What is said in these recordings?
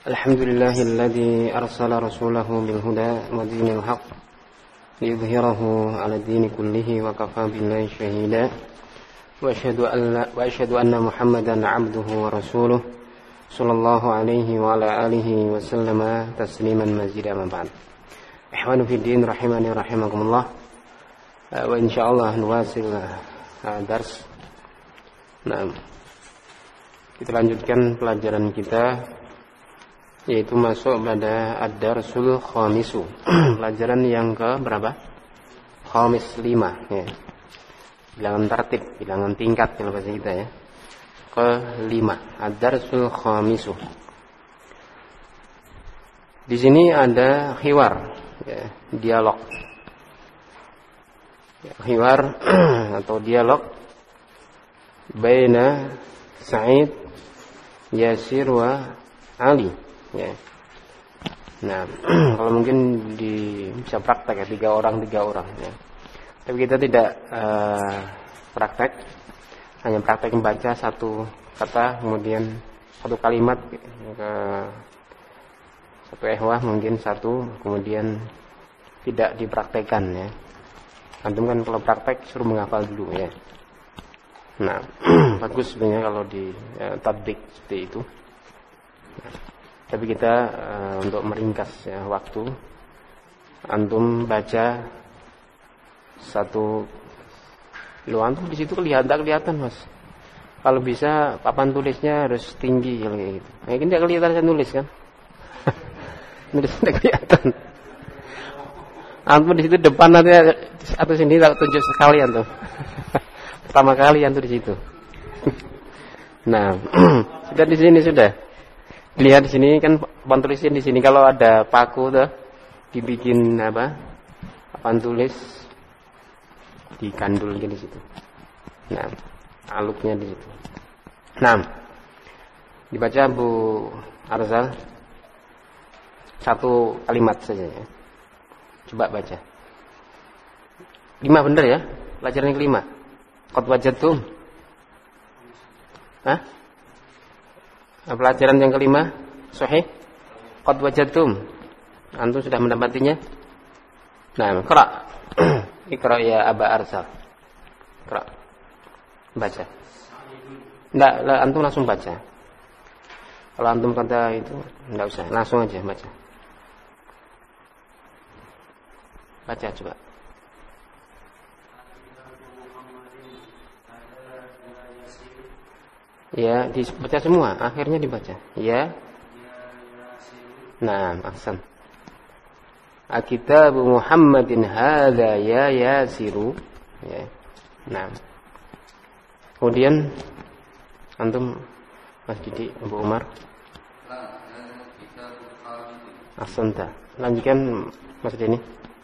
الحمد لله الذي أرسل رسوله بالهدى ودين الحق ليظهره على الدين كله وكفى بالله شهيدا وأشهد أن محمدا عبده ورسوله صلى الله عليه وعلى آله وسلم تسليما مزيدا ما بعد. إخواني في الدين رحمني رحمكم الله. وإن شاء الله نواصل درس. Nah, kita lanjutkan pelajaran kita, yaitu masuk pada ad-darsul khamisu. Pelajaran yang ke berapa? Khamis 5 ya. Bilangan tertib, bilangan tingkat kalau bahasa kita ya. Ke 5, ad-darsul khamisu. Di sini ada khiwar ya, dialog. Ya, khiwar atau dialog baina Sa'id, Yasir wa Ali ya. Nah, kalau mungkin bisa praktek ya, 3 orang ya. Tapi kita tidak praktek, hanya praktek membaca satu kata, kemudian satu kalimat ke satu ehwah mungkin satu, kemudian tidak dipraktekkan ya. Antum kan kalau praktek suruh menghafal dulu ya. Nah, bagus sebenarnya kalau di tatbik seperti itu. Nah, tapi kita untuk meringkas ya waktu, antum baca satu, antum di situ kelihatan mas. Kalau bisa papan tulisnya harus tinggi kayak gitu. Nah, ini tidak kelihatan saya nulis kan? Nulis tidak kelihatan. Antum di situ depan nanti atau sini tak tunjuk sekalian tuh. Pertama kali antum di situ. Nah, sudah di sini sudah. Lihat di sini kan papan tulisnya di sini, kalau ada paku tuh dibikin apa? Papan tulis dikandul di situ. Nah, aluknya di situ. Nah, dibaca Bu Arzal satu kalimat saja ya. Coba baca. 5 benar ya? Pelajaran yang kelima. Qad wajadtum. Hah? Pelajaran yang kelima sahih. Qad wajadtum. Antum sudah mendapatinya? Nah, qra. Iqra ya Aba Arsal. Qra. Baca. Enggak, antum langsung baca. Kalau antum kata itu enggak usah, langsung aja baca. Baca coba. Ya, dibaca semua, akhirnya dibaca. Ya. Nah, ahsan. Kitabu Muhammadin hadza ya Yasiru. Ya. Nah. Kemudian antum Mas Didi, Abu Umar. Ahsanta. Lanjutkan Mas Dini.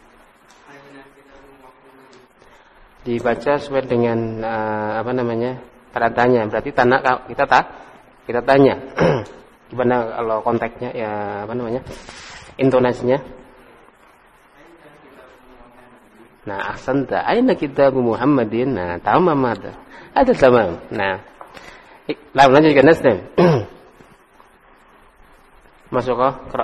Dibaca sesuai dengan tanda tanya. Berarti kita tanya. Gimana kalau konteksnya ya intonasinya? Nah, ahsanta. Aina kitabu Muhammadin? Nah, tamam ada. Ada tamam. Nah, lanjutkan Nasdem. Masuk ke qira.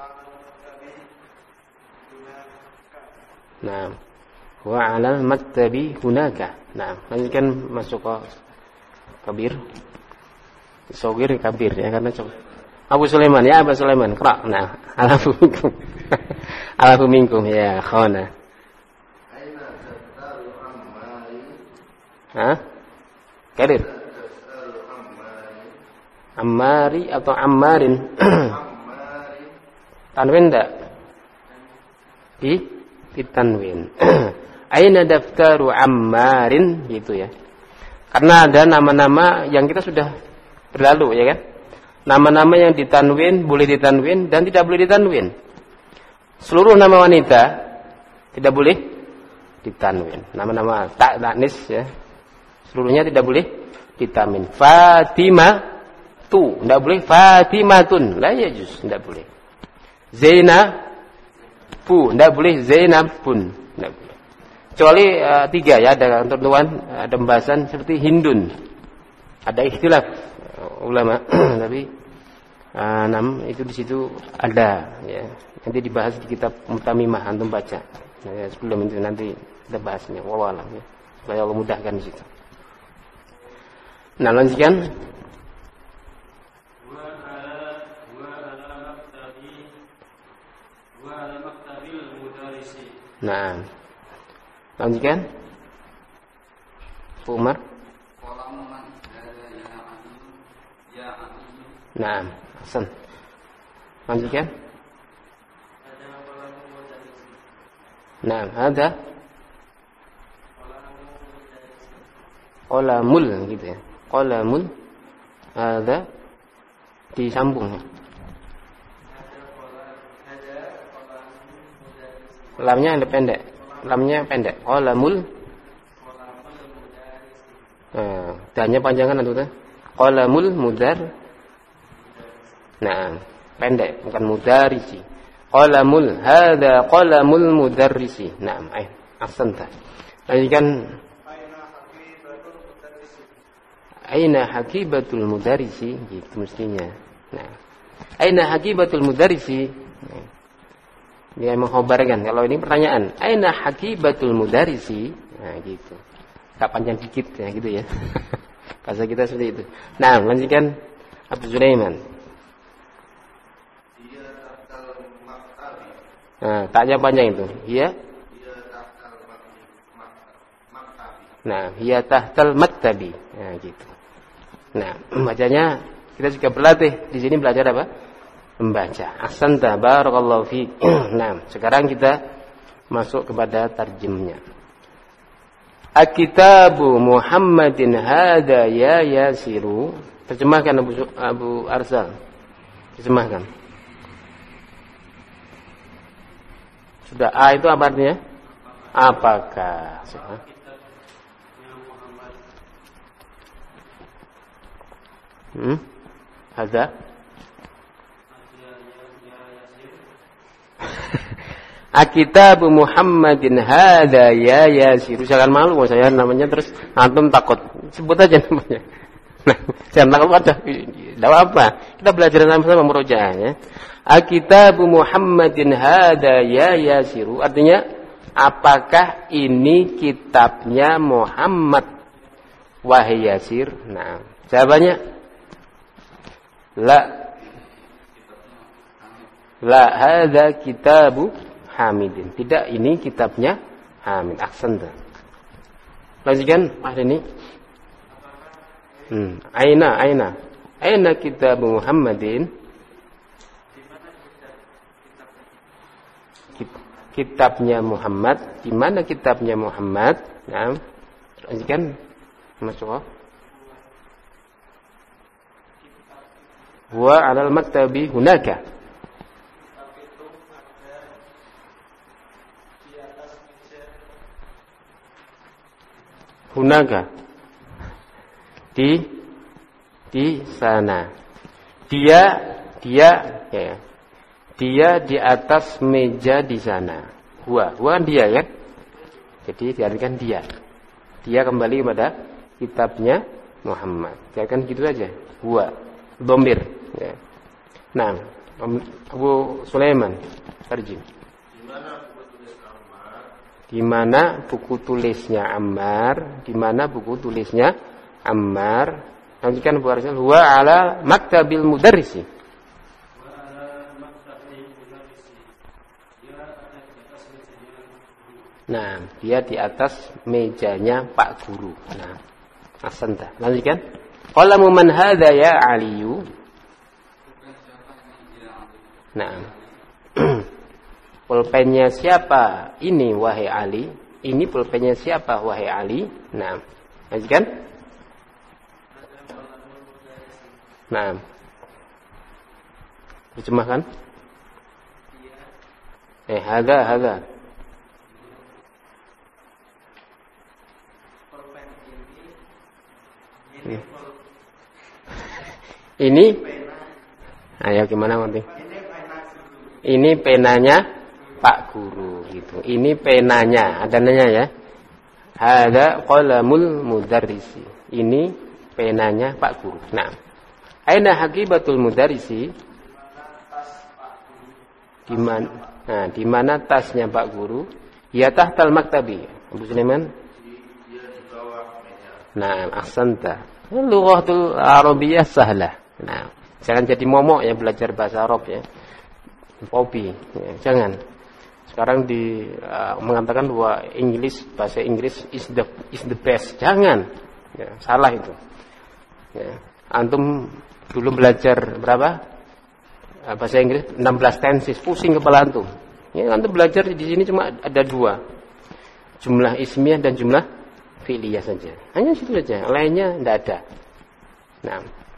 Nah, wa 'alal maktabi hunaka. Nah, lanjutkan masuk ke kabir. Sogir kabir ya, karena Abu Sulaiman ya, Abu Sulaiman qira. Nah, alafu minkum. Alafu minkum ya khana. Hah? Kadir. Ammari atau Ammarin? Tanwin enggak? Di tanwin. Aina daftaru Ammarin gitu ya. Karena ada nama-nama yang kita sudah berlalu ya kan? Nama-nama yang ditanwin boleh ditanwin dan tidak boleh ditanwin. Seluruh nama wanita tidak boleh ditanwin. Nama-nama ta'nis ya. Seluruhnya tidak boleh ditanwin. Fatimah tu, tidak boleh Fatimatun. La yajuz, tidak boleh. Zainab pu, tidak boleh Zainabun, tidak boleh. Kecuali 3 ya, ada ketentuan, ada pembahasan seperti Hindun. Ada ikhtilaf ulama, tapi itu di situ ada ya. Nanti dibahas di kitab Mutamimah, antum baca. Ya, sebelum itu nanti kita bahasnya. Wallahu a'lam ya. Supaya Allah mudahkan di situ. Nah, lanjutkan. Nah, lanjutkan. Umar. Nah, Hasan. Lanjutkan. Nah, ada qalamul gitu ya. Qalamul ada disambung. Lamnya ada pendek. Lamnya pendek. Qalamul. Nah, danya panjangan itu tuh. Qalamul mudar. Nah, pendek bukan mudarisi. Qalamul hada qalamul mudarrisi. Naam, ahsanta. Lanjutkan. Aina hakibatul mudarrisi gitu mestinya. Nah, aina hakibatul mudarrisi. Nah, dia mengkhabarkan kalau ini pertanyaan. Aina hakibatul mudarrisi? Nah, gitu. Tak panjang dikit ya gitu ya. Bahasa kita seperti itu. Nah, lanjutkan Abu Sulaiman. Nah, taknya panjang itu. Hiya Nah, hiya tahtal maktabi. Nah, gitu. Nah, bacanya kita juga berlatih. Di sini belajar apa? Membaca. Ahsanta barakallahu fi. Nah, sekarang kita masuk kepada tarjemnya. Akitabu Muhammadin hada ya yasiru. Terjemahkan Abu Arsal. Terjemahkan. Sudah A itu apa artinya? Apakah? Ada? Akitabu Muhammadin hada ya yasir. Jangan malu saya namanya terus antum takut. Sebut aja namanya. Nah, jangan takut aja. Tidak apa. Kita belajar sama-sama murojaah ya. Akitabu Muhammadin hada ya yasiru. Artinya apakah ini kitabnya Muhammad wahai Yasir? Nah, jawabannya la. La hada kitabu Hamidin. Tidak, ini kitabnya Hamid. Ahsanta. Lanjutkan ahli ini. Aina kitabu Muhammadin? Kitabnya Muhammad. Di mana kitabnya Muhammad? Nah, lanjutkan. Masuk. Huwa 'alal maktabi hunaka. Hunaka. Di sana. Dia ya. Dia di atas meja di sana. Huwa kan dia ya. Jadi diartikan dia. Dia kembali kepada kitabnya Muhammad. Diartikan gitu saja. Huwa dhamir ya. Nah, Abu Sulaiman tarjim. Di mana buku tulisnya Ammar? Di mana buku tulisnya Ammar? Lanjutkan Abu Arsal. Huwa 'ala maktabil mudarrisi. Nah, dia di atas mejanya Pak Guru. Nah, ahsanta. Lanjutkan. Qalamu man hadza ya Aliyu? Nah. Pulpennya siapa ini wahai Ali? Ini pulpennya siapa wahai Ali? Nah, lanjutkan. Nah. Terjemahkan. Hadza. Ini ayo gimana nanti? Ini penanya Pak Guru gitu. Ini penanya, ada nanya ya. Hada qalamul mudarrisi. Ini penanya Pak Guru. Nah, aina hakibatul mudarrisi? Di mana tasnya Pak Guru? Ya tahtal maktabi. Abu Sulaiman? Nah, ahsanta. Lughatul Arabiyyah sahlah. Nah, jangan jadi momok ya belajar bahasa Arab ya. Hobi, ya, jangan. Sekarang mengatakan bahwa bahasa Inggris is the best. Jangan. Ya, salah itu. Ya. Antum dulu belajar berapa? Bahasa Inggris 16 tenses, pusing kepala antum. Ya, antum belajar di sini cuma ada 2. Jumlah ismiyah dan jumlah fi'liyah saja. Hanya situ saja, lainnya tidak ada. Nah,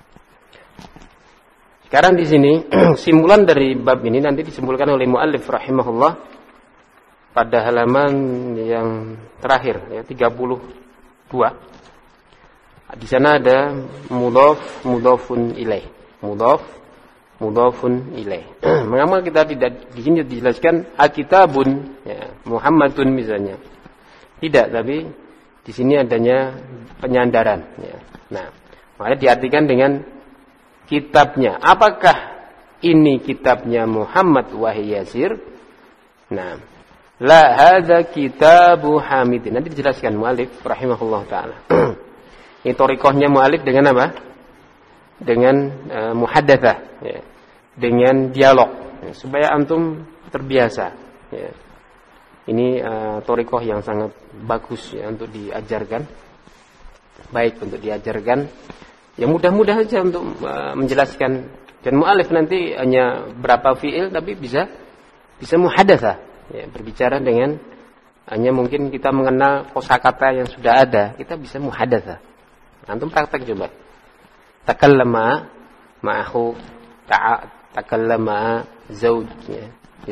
sekarang di sini simpulan dari bab ini nanti disimpulkan oleh muallif rahimahullah pada halaman yang terakhir ya 32. Di sana ada mudhafun ilaih. Mudhafun ilaih. Mengapa kita tidak di sini dijelaskan alkitabun ya, Muhammadun misalnya. Tidak, tapi di sini adanya penyandaran ya. Nah, makanya diartikan dengan kitabnya. Apakah ini kitabnya Muhammad wahai Yasir? Nah, la hadza kitabu Hamidin. Nanti dijelaskan muallif rahimahullah taala. Ini thariqahnya muallif dengan apa? Dengan muhaddatsah ya. Dengan dialog ya, supaya antum terbiasa ya. Ini thariqah yang sangat bagus ya untuk diajarkan. Baik untuk diajarkan. Ya mudah-mudah saja untuk menjelaskan. Dan mu'alif nanti hanya berapa fi'il tapi bisa muhadatsah. Ya, berbicara dengan hanya mungkin kita mengenal kosakata yang sudah ada, kita bisa muhadatsah. Antum praktek coba. Takallama ma'ahu takallama zaujah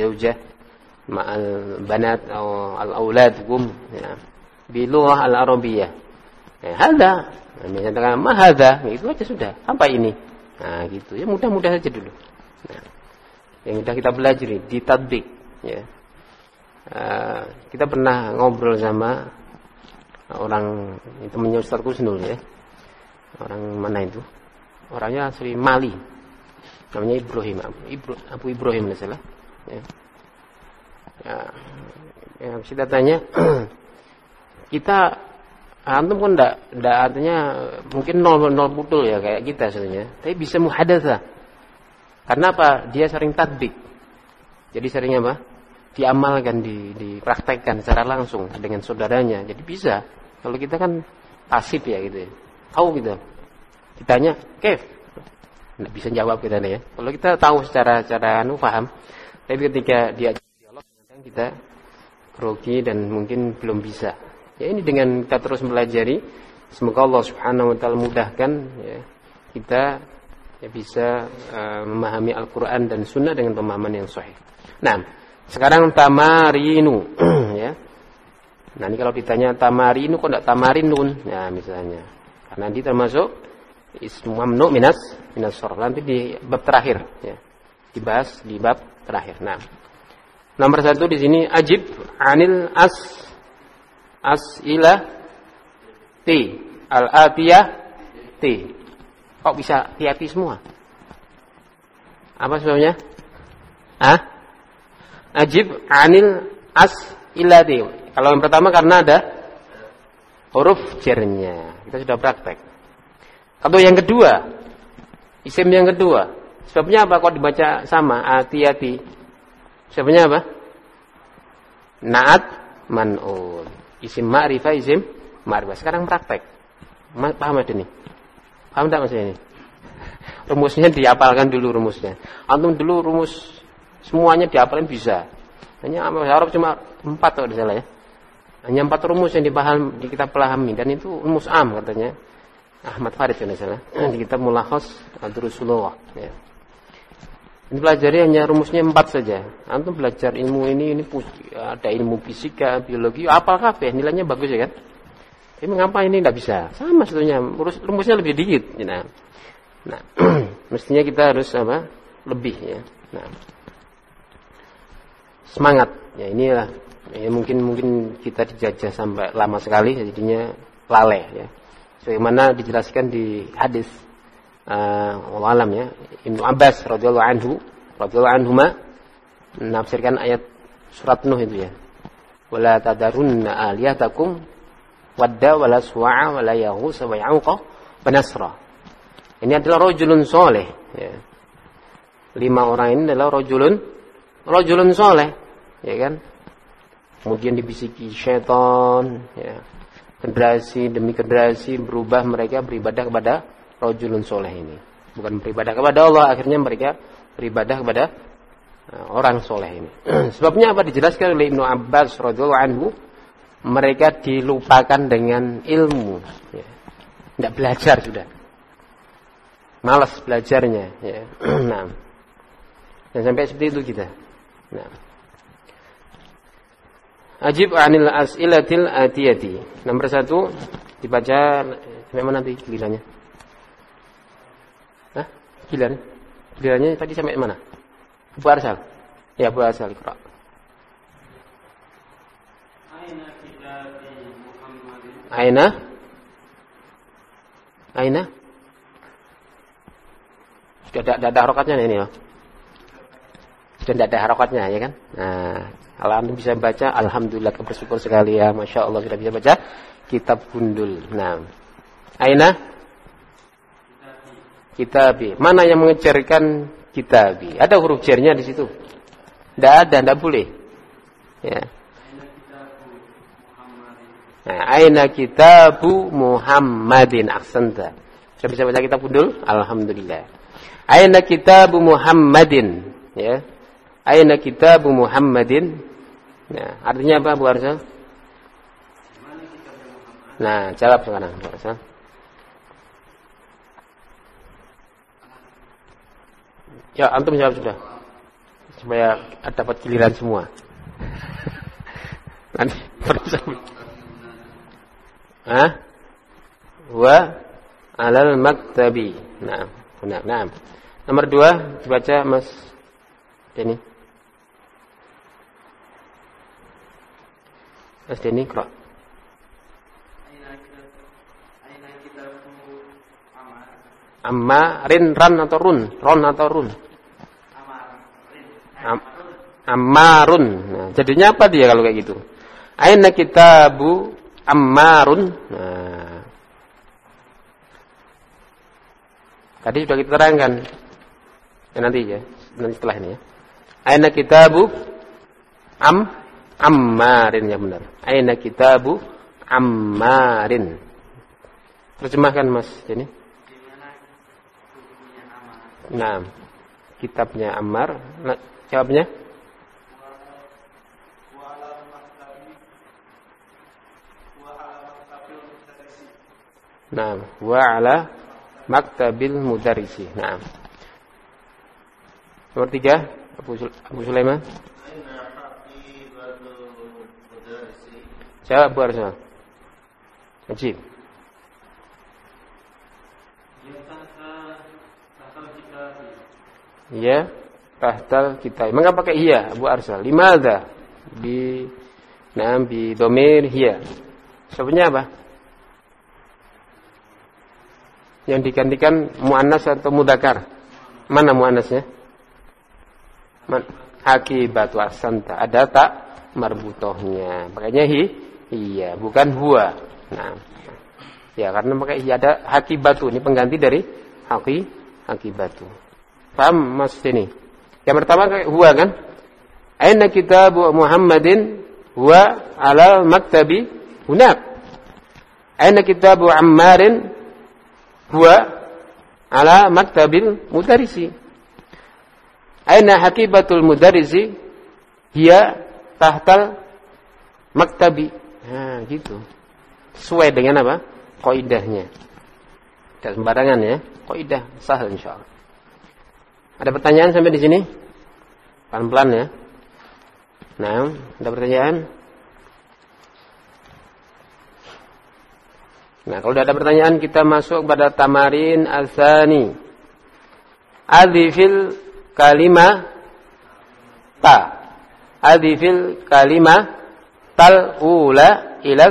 ma'al banat atau al-auladukum ya bi lughah al-arabiyyah. Ya, hadza misalnya ma hadza, itu aja sudah. Apa ini? Nah, gitu. Ya mudah-mudah saja dulu. Nah, yang sudah kita pelajari di tatbik ya. Kita pernah ngobrol sama orang temannya Ustaz Kusnul ya. Orang mana itu? Orangnya asli Mali. Namanya Ibrahim. Abu Ibrahim salah. Ya. Ya, kita tanya kita antum kan enggak artinya mungkin nol putul ya kayak kita sebenarnya, tapi bisa muhadatsah. Karena apa? Dia sering tatbik. Jadi sering apa? Diamalkan, dipraktekkan secara langsung dengan saudaranya. Jadi bisa. Kalau kita kan pasif ya gitu ya. Tahu gitu. Ditanya, "Kef?" Enggak bisa jawab kita nih ya. Kalau kita tahu secara paham, tapi ketika dia dialog kadang kita grogi dan mungkin belum bisa. Ya ini dengan kita terus mempelajari, semoga Allah Subhanahu wa taala mudahkan ya, kita ya bisa memahami Al-Qur'an dan Sunnah dengan pemahaman yang sahih. Nah, sekarang tamarinu ya. Nah, ini kalau ditanya tamarinu kok enggak tamarinun? Ya, misalnya. Karena dia termasuk ismu mamnu minas sharf. Nanti di bab terakhir ya. Dibahas di bab terakhir. Nah, nomor 1 di sini ajib anil as'ilah T al-atiyah T. Kok bisa hati-hati semua? Apa sebabnya? Ajib anil as'ilah T. Kalau yang pertama karena ada huruf jarnya. Kita sudah praktek. Atau yang kedua, isim yang kedua. Sebabnya apa kok dibaca sama atiyati? Sebabnya apa? Na'at man'un. Isim ma'rifah, isim ma'rifah. Sekarang praktek. Paham ada ini? Paham tak maksudnya ini? Rumusnya dihafalkan dulu rumusnya. Antum dulu rumus semuanya dihafalkan bisa. Hanya Arab cuma 4 kalau tidak salah ya. Hanya 4 rumus yang kita pahami. Dan itu rumus am katanya. Ahmad Farid kalau tidak salah. Di kitab Mulakhas Ad-Durusulullah. Ya. Ini pelajari hanya rumusnya 4 saja. Antum belajar ilmu ini ada ilmu fisika, biologi, apal kabeh, nilainya bagus ya kan? Tapi mengapa ini tidak bisa? Sama sebetulnya, rumusnya lebih dikit. Nah, mestinya kita harus apa? Lebih ya. Nah, semangat. Ya inilah. Ya, mungkin kita dijajah sampai lama sekali, jadinya lalai ya. Sebagaimana dijelaskan di hadis alam ya Ibnu Abbas radhiyallahu anhuma menafsirkan ayat surat Nuh itu ya. Wala tadarunna aliyatakum wadda wala suwa'a wala yaghus wa ya'uqa wa nasra. Ini adalah rajulun soleh ya. 5 orang ini adalah rajulun soleh ya kan. Kemudian dibisiki syaitan ya. Generasi demi generasi berubah mereka beribadah kepada rajulun soleh ini. Bukan beribadah kepada Allah, akhirnya mereka beribadah kepada orang soleh ini. Sebabnya apa? Dijelaskan oleh Ibnu Abbas radhiyallahu anhu, mereka dilupakan dengan ilmu ya. Tidak belajar sudah, malas belajarnya ya. Nah, dan sampai seperti itu kita. Nah, ajib anil as'ilatil atiyati. Nomor 1 dibaca sampai mana nanti gilirannya? Hah? Gilirannya tadi sampai mana? Abu Arsal. Ya, Abu Arsal Iqra. Aina? Sudah ada harokatnya ini ya. Sudah ada harokatnya ya kan? Nah, kalau Anda bisa baca, alhamdulillah, bersyukur sekali ya. Masya Allah sudah bisa baca kitab Gundul. Nah, Aina? Kitabi. Mana yang mengejarkan kitabi? Ada huruf jarnya di situ? Tidak ada, tidak boleh. Ya. Nah, aina kitabu Muhammadin ahsanta. Sudah bisa baca kitab Gundul? Alhamdulillah. Aina kitabu Muhammadin. Ya. Aina kitabu Muhammadin. Nah, artinya apa Bu Arsal? Nah, jawab sekarang Bu Arsal. Ya, antum jawab sudah. Supaya dapat giliran semua. Nanti berusaha. Wa alal maktabi. Nah, benar. Nah. Nomor 2 dibaca Mas Denny. Mas Denny, Qra. Ammarin, ran atau run? Ron atau run? Ammarun. Nah, jadinya apa dia kalau kayak gitu? Aina kitabu Ammarun. Nah, tadi sudah kita terangkan. Nanti setelah ini ya. Aina kitabu Ammarin, ya benar. Aina kitabu Ammarin. Terjemahkan Mas ini. Nah, kitabnya Ammar. Nah, jawabnya? Nah, wa ala maktabil mudarrisi. Nah. Nomor 3, Abu Sulaiman. Jawab Bu Arsal. Ajib. Ya, tahtal kita. Mengapa pakai hiya Abu Arsal? Limadha? Bi domir hiya. Sebabnya apa? Yang digantikan muannas atau mudzakkar. Mana muannasnya? Akibatu asanta. Ada tak marbutohnya. Makanya iya, bukan huwa. Nah. Ya, karena pakai hiya ada hakibatu. Ini pengganti dari hakibatu. Paham Mas ini? Yang pertama kayak huwa kan? Aina kitabu Muhammadin huwa ala maktabi hunak. Aina kitabu Ammarin huwa ala maktabil mudarrisi. Aina hakibatul mudarrisi hiya tahtal maktabi. Nah, gitu. Sesuai dengan apa? Kaidahnya. Tidak sembarangan ya. Kaidah sah insyaallah. Ada pertanyaan sampai di sini? Pelan-pelan ya. Nah, ada pertanyaan? Nah, kalau sudah ada pertanyaan kita masuk pada tamarin al-tsani. Adhifil kalimah ta. Adhifil kalimah tal-ula ila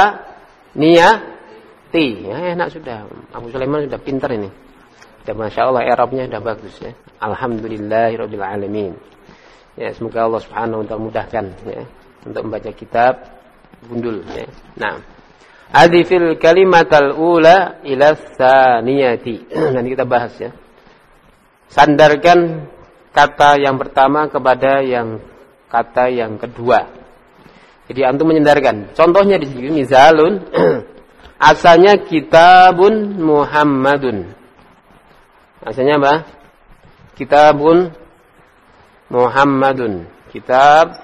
tsaniyati. Ya, enak sudah. Abu Sulaiman sudah pintar ini. Dan Masya Allah Arabnya sudah bagus ya. Alhamdulillahirabbil alamin. Ya, semoga Allah Subhanahu wa taala mudahkan ya untuk membaca kitab gundul ya. Nah, adifil kalimatal ula ila tsaniyati. Nanti kita bahas ya. Sandarkan kata yang pertama kepada yang kata yang kedua. Jadi antum menyandarkan. Contohnya di sini misalun asalnya kitabun Muhammadun. Asalnya apa? Kitabun Muhammadun. Kitab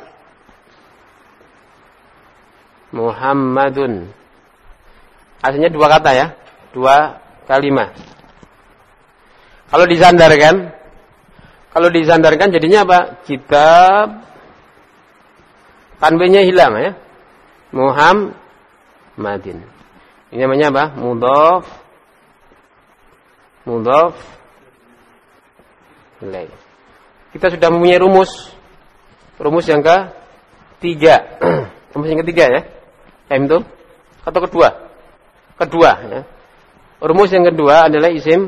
Muhammadun. Asalnya dua kata ya, dua kalimat. Kalau disandarkan jadinya apa? Kitab tanwinnya hilang ya. Muhammadin. Ini namanya apa? Mudhaf ilaih. Kita sudah mempunyai rumus yang ketiga. Rumus yang ketiga ya. Itu atau kedua ya. Rumus yang kedua adalah isim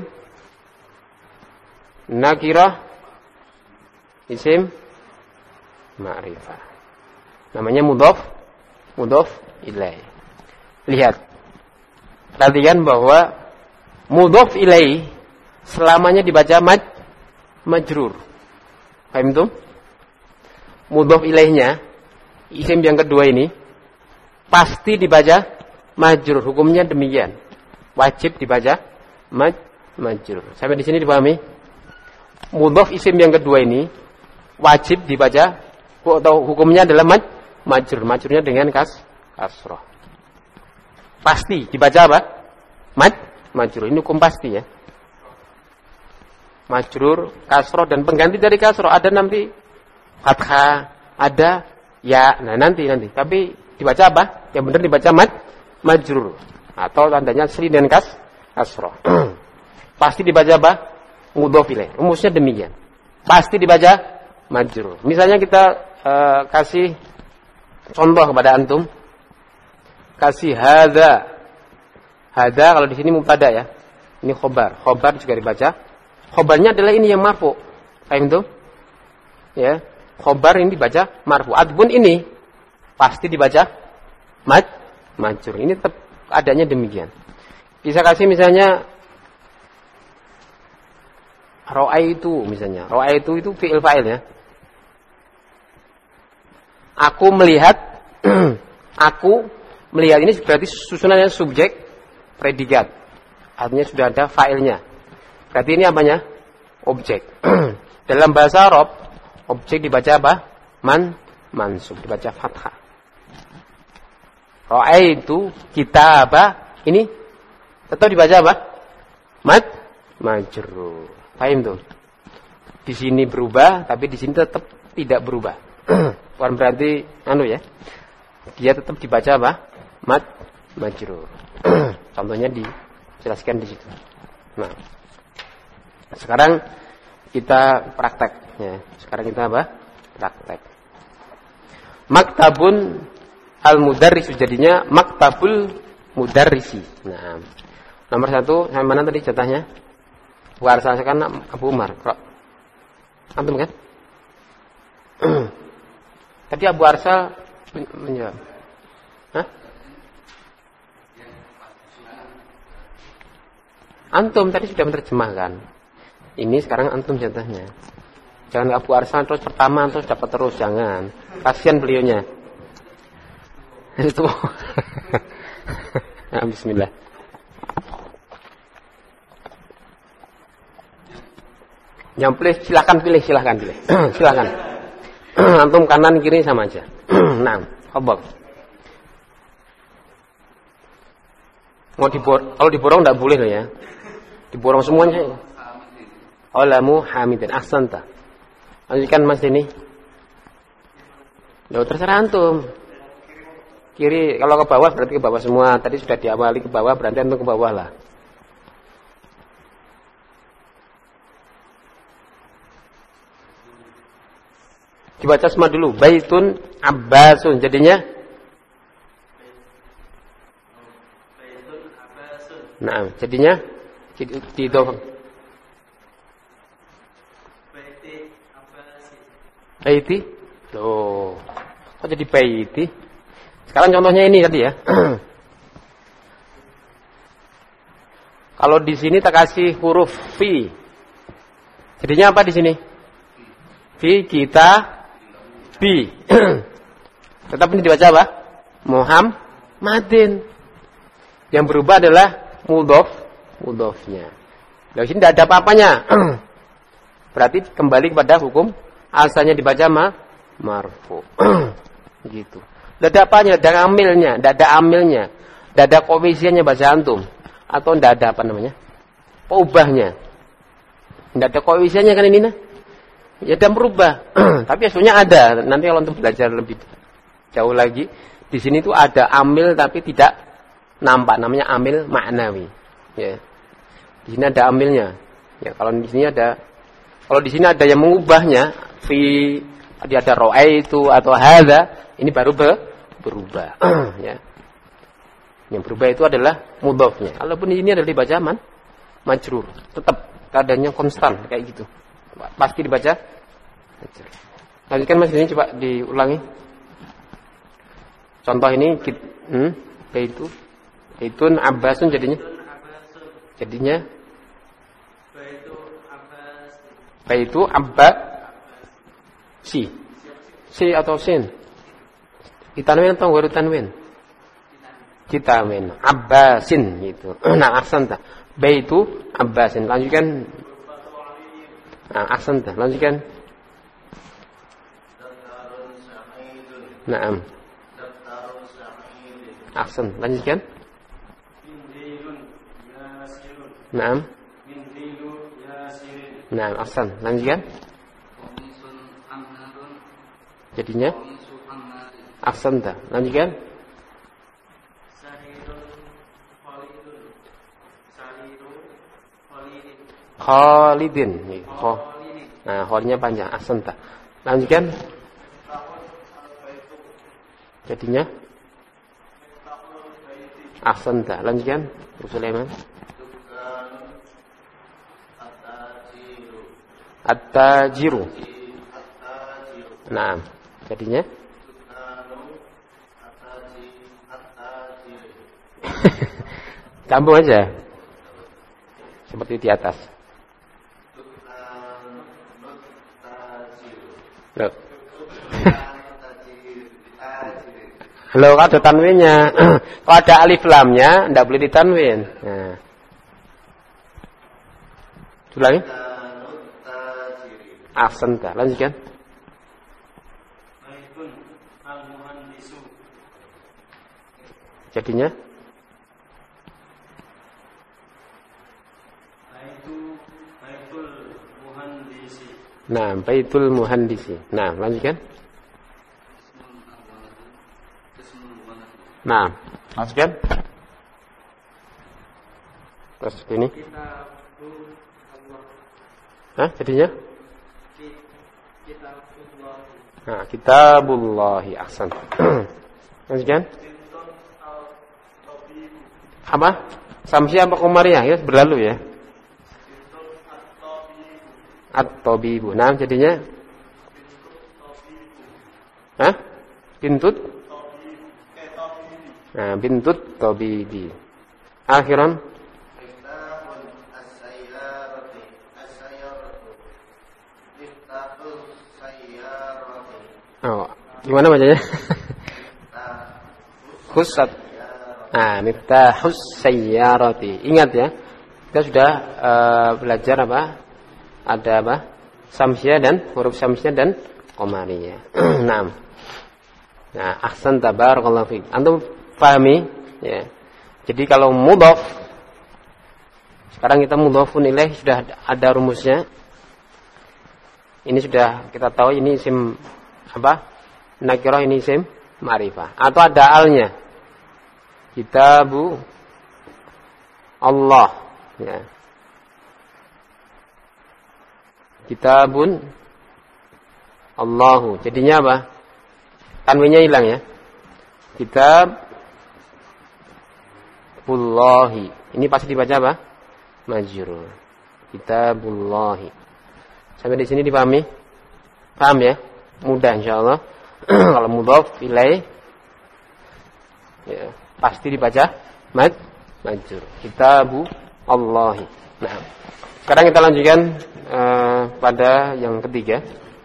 nakirah, isim ma'rifah. Namanya mudhaf ilaih. Lihat. Perhatikan bahwa mudhaf ilaih selamanya dibaca majrur. Paham itu? Mudhaf ilaihnya isim yang kedua ini pasti dibaca majrur. Hukumnya demikian. Wajib dibaca majrur. Sampai di sini dipahami? Mudhaf isim yang kedua ini wajib dibaca atau hukumnya adalah majrur. Majrurnya dengan kasrah. Pasti dibaca apa? Majrur. Ini hukum pasti ya. Majrur, kasrah dan pengganti dari kasrah ada nanti fathah, ada ya. Nah, nanti. Tapi dibaca apa? Yang benar dibaca majrur atau tandanya asli dan kasrah. Pasti dibaca apa? Mudhaf ilaih. Rumusnya demikian. Pasti dibaca majrur. Misalnya kita kasih contoh kepada antum. Kasih hadza. Hadza kalau di sini mubtada ya. Ini khobar. Khobar juga dibaca. Khobarnya adalah ini yang marfu. Paham itu? Ya. Khobar ini dibaca marfu. Adpun ini pasti dibaca majrur. Ini tetap adanya demikian. Bisa kasih misalnya ra'aitu misalnya. Ra'aitu itu fi'il fa'il ya. Aku melihat aku melihat ini berarti susunannya subjek predikat. Artinya sudah ada fa'ilnya. Berarti ini apanya? Objek. Dalam bahasa Arab, objek dibaca apa? Mansub, dibaca fathah. Ra'aitu kita apa? Ini tetap dibaca apa? Majrur. Paham tuh? Di sini berubah, tapi di sini tetap tidak berubah. Bukan berarti ya. Dia tetap dibaca apa? Majrur. Contohnya dijelaskan di situ. Nah, sekarang kita praktek ya. Sekarang kita apa? Praktek. Maktabun al-mudarris jadinya maktabul mudarrisi. Nah, nomor 1 sampai mana tadi jatahnya? Warsa kan Abu Umar. Antum kan? Tadi Abu Arsal menjawab. Hah? Antum tadi sudah menerjemahkan. Ini sekarang antum jatahnya. Jangan Abu Arsal terus pertama terus dapat terus, jangan. Kasihan beliaunya. Itu. Nah, bismillah. Yang silakan pilih. Silakan. Antum kanan kiri sama aja. Nah, khobok. Kalau diborong enggak boleh loh ya. Diborong semuanya. Alamu hamidin ahsanta. Lanjutkan Mas ini. Loh, terserah antum. Kiri kalau ke bawah berarti ke bawah semua. Tadi sudah diawali ke bawah berarti antum ke bawah lah. Dibaca semua dulu. Baitun Abbasun. Jadinya Baitun Abbasun. Nah, jadinya di Baiti. Loh. Kok jadi baiti? Sekarang contohnya ini tadi ya. Kalau di sini tak kasih huruf fi. Jadinya apa di sini? Fi kita bi. Tetap ini dibaca apa? Muhammadin. Yang berubah adalah mudhofnya. Di sini tidak ada apa-apanya. Berarti kembali kepada hukum asalnya dibaca marfu. Gitu. Tidak ada apanya, tidak ada amilnya, tidak ada amilnya, tidak ada koefisiennya bahasa antum. Atau tidak ada apa namanya? Peubahnya. Tidak ada koefisiennya kan ini nah? Ya dan berubah. Tapi aslinya ada. Nanti kalau untuk belajar lebih jauh lagi, di sini tuh ada amil tapi tidak nampak, namanya amil maknawi. Ya. Di sini ada amilnya. Ya, kalau di sini ada yang mengubahnya, fi dia ada ra'aitu atau hadza, ini baru berubah. Ya. Yang berubah itu adalah mudhofnya. Walaupun ini adalah dibaca majrur, tetap keadaannya konstan kayak gitu. Pasti dibaca majrur. Lanjutkan Mas, ini coba diulangi. Contoh ini baitun abbasun jadinya baitu abbasi. Si atau sin? Ditanwin atau baru tanwin? Ditanwin. Abbasin gitu. Nah, ahsanta. Baitu abbasin. Lanjutkan. Nah, ahsanta. Lanjutkan. Naam. Ahsan. Lanjutkan. Naam. Naam, ahsan. Lanjutkan. Jadinya ahsanta. Lanjutkan. Khalidin. Nah, khalidnya panjang. Ahsanta. Lanjutkan. Jadinya ahsanta. Lanjutkan. Sulaiman. At-tajiru. Nah, jadinya campur aja seperti di atas. Loh. Halo, ada tanwinnya. Kalau ada alif lamnya, tidak boleh ditanwin. Nah. Ulangi. Ahsanta. Lanjutkan. Jadinya nah, baitul muhandisi. Nah, lanjutkan. Nah, lanjutkan. Terus ini. Hah, jadinya? Nah, kitabullahi. Ahsan. Lanjutkan. Apa? Samsiah apa Komariah? Ya, berlalu ya. At-tabibu. Nah, jadinya? Hah? Bintut? Nah, bintut tabibi. Akhiran? Oh, gimana bacanya? Khusat. Nah, miftahus sayyarati. Ingat ya, kita sudah belajar apa? Ada apa? Samsiah dan huruf samsiah dan qamariyah. Nah, ahsan tabarakallahu fiik. Antum pahami? Ya. Jadi kalau mudhaf, sekarang kita mudhafun ilaih sudah ada rumusnya. Ini sudah kita tahu ini isim apa? Nakirah, ini isim ma'rifah. Atau ada alnya. Kitabu Allah. Ya. Kitabun Allahu. Jadinya apa? Tanwinnya hilang ya. Kitabullahi. Ini pasti dibaca apa? Majrur. Kitabullahi. Sampai di sini dipahami? Paham ya? mudah insyaallah. Kalau mudhaf ilaih ya, pasti dibaca majrur. Kitabu Allahi. Nah, sekarang kita lanjutkan pada yang ketiga.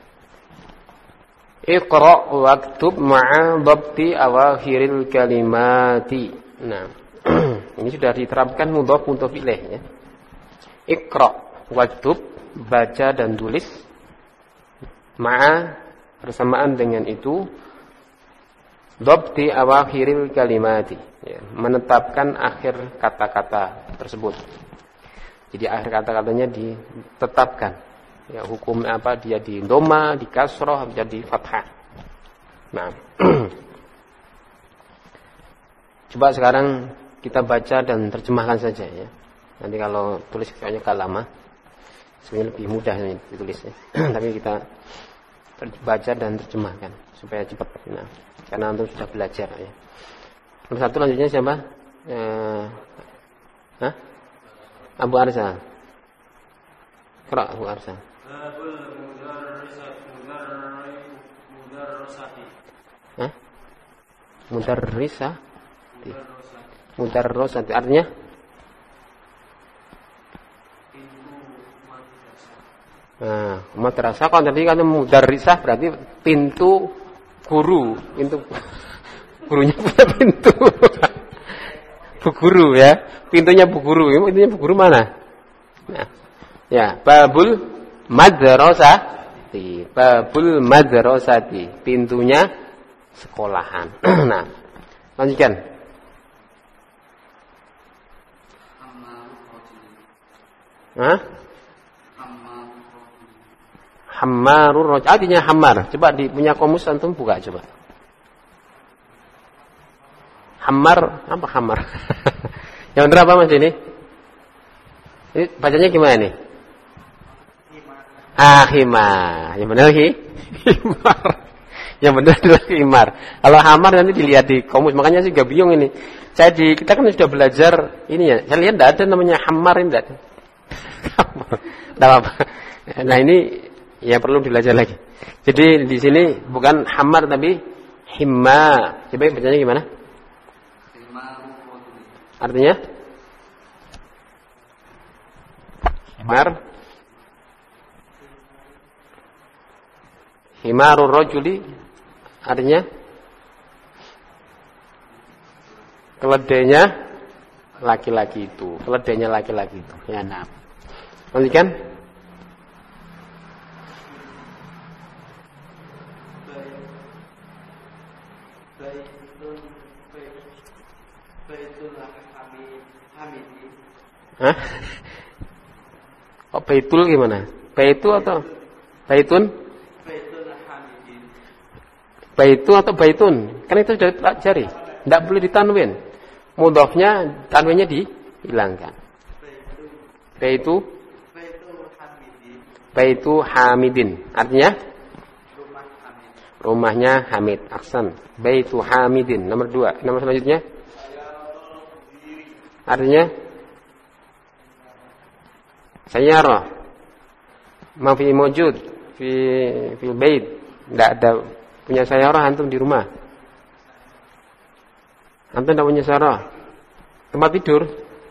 Iqra waktub ma'a dhabti awakhiril kalimati. Nah, ini sudah diterapkan mudhaf ilaih ya. Iqra waktub, baca dan tulis, ma'a bersamaan dengan itu, dhabti awakhiril kalimati ya, menetapkan akhir kata-kata tersebut. Jadi akhir kata-katanya ditetapkan ya, hukum apa, dia di dhamma, di kasrah, jadi fathah. Nah coba sekarang kita baca dan terjemahkan saja ya. Nanti kalau tulis kayaknya agak lama, sebenarnya lebih mudah ditulisnya. Tapi kita baca dan terjemahkan supaya cepat. Nah, karena antum sudah belajar ya. Nomor satu lanjutnya siapa? Abu Arsa. Qira Abu Arsa. Mudarrisati artinya? Nah, madrasah kan tadi kan mudarrisah berarti pintu guru, pintu gurunya punya pintu. Bu guru ya, pintunya bu guru. Pintunya bu guru mana? Nah, ya, babul madrasati. Babul madrasati, pintunya sekolahan. Nah, lanjutkan. Hammarur rajul. Artinya hammar. Coba di punya kamus antum buka coba. Hammar, apa hammar? Yang benar apa Mas ini? Ini bacanya gimana nih? Himar. Yang benar himar. Yang benar adalah himar. Kalau hammar nanti dilihat di kamus. Makanya sih gak bingung ini. Kita kan sudah belajar ini ya. Saya lihat tidak ada namanya hammar ini, tidak ada. Tidak apa. Nah ini ya perlu belajar lagi. Jadi di sini bukan hammar tapi himma. Coba bacanya gimana? Artinya? Himar. Himarur rajuli artinya keledainya laki-laki itu. Keledainya laki-laki itu. Ya, nah. Lanjutkan. Hah? Oh, baitul gimana? Baitu atau baitun? Baitu atau baitun? Kan itu sudah pelajari. Tidak boleh ditanwin. Mudhafnya, tanwinnya dihilangkan. Baitu Hamidin. Artinya? Rumahnya Hamid. Aksan. Baitu Hamidin. Nomor 2. Nomor selanjutnya? Artinya? Sayyarah. Ma fi mawjud fil bait. Tidak ada punya sayyarah antum di rumah. Antum tidak punya sayyarah. Tempat tidur.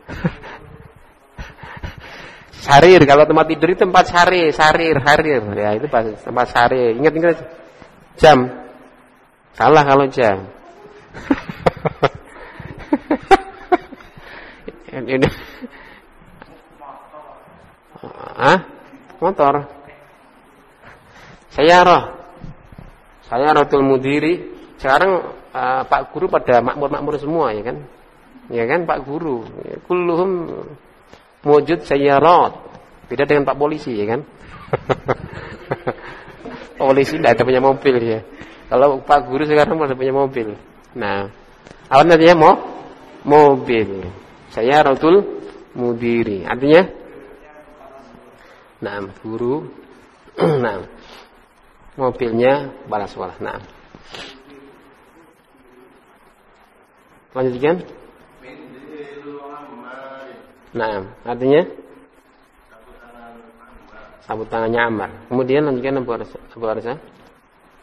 Sarir, kalau tempat tidur itu tempat sarir. Ya, itu tempat sarir. Ingat jam. Salah kalau jam. Motor. Sayyaratul mudiri. Sekarang Pak Guru pada makmur semua ya kan? Ya kan Pak Guru. Kulluhum mewujud sayyarat. Beda dengan Pak Polisi ya kan? Polisi tidak ada punya mobil ya. Kalau Pak Guru sekarang masih punya mobil. Nah, apa nantinya mobil. Sayyaratul mudiri. Artinya nah, guru. Nah, mobilnya balas sekolah. Nah, lanjutkan. Nah, artinya sabut tangannya Ammar. Kemudian lanjutkan Abu Arsa.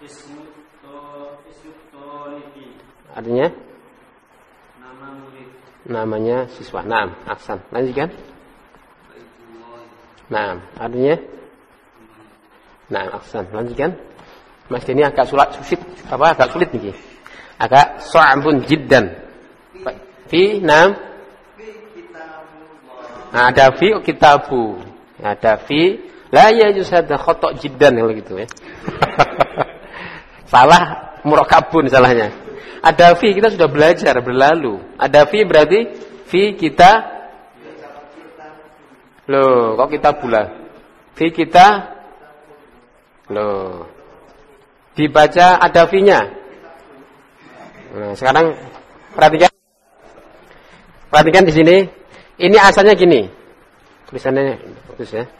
Ismu tolibi. Artinya Nama murid. namanya siswa. Naam, ahsan. Lanjutkan. Naam, artinya Naam, ahsan. Lanjutkan. Mas ini agak sulit nih. Agak so'abun jiddan. Fi naam. Nah, ada fi kitabu. Ada fi la yajuz hadza khata' jiddan kalau gitu ya. Salah murakabun salahnya. Ada fi kita sudah belajar berlalu. Ada fi berarti fi kita. Loh, kok kita pula? Fi kita. Loh. Dibaca ada fi-nya. Nah, sekarang perhatikan di sini. Ini asalnya gini. Tulisannya bagus ya.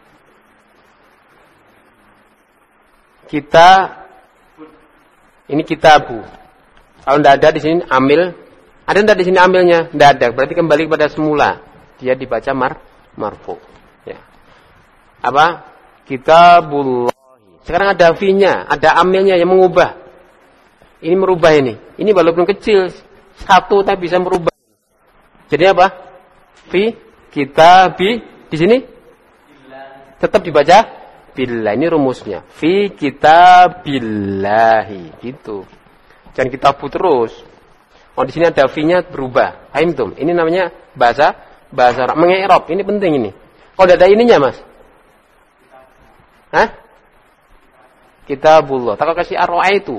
Ini kitabu. Kalau tidak ada di sini amil, ada tidak di sini amilnya? Tidak ada. Berarti kembali kepada semula. Dia dibaca marfu. Ya. Apa? Kitabullah. Sekarang ada fi-nya, ada amilnya yang mengubah. Ini merubah ini. Ini walaupun kecil, satu tapi bisa merubah. Jadi apa? Fi kitabi di sini tetap dibaca billah. Ini rumusnya. Fi kitabillahi gitu. Jangan kitabu terus. Oh di sini ada fi-nya berubah. Paham tuh? Ini namanya bahasa Arab. Mengi'rab. Ini penting ini. Kalau tidak ada ininya, Mas. Hah? Kitabullah. Tak kasih ro'aitu.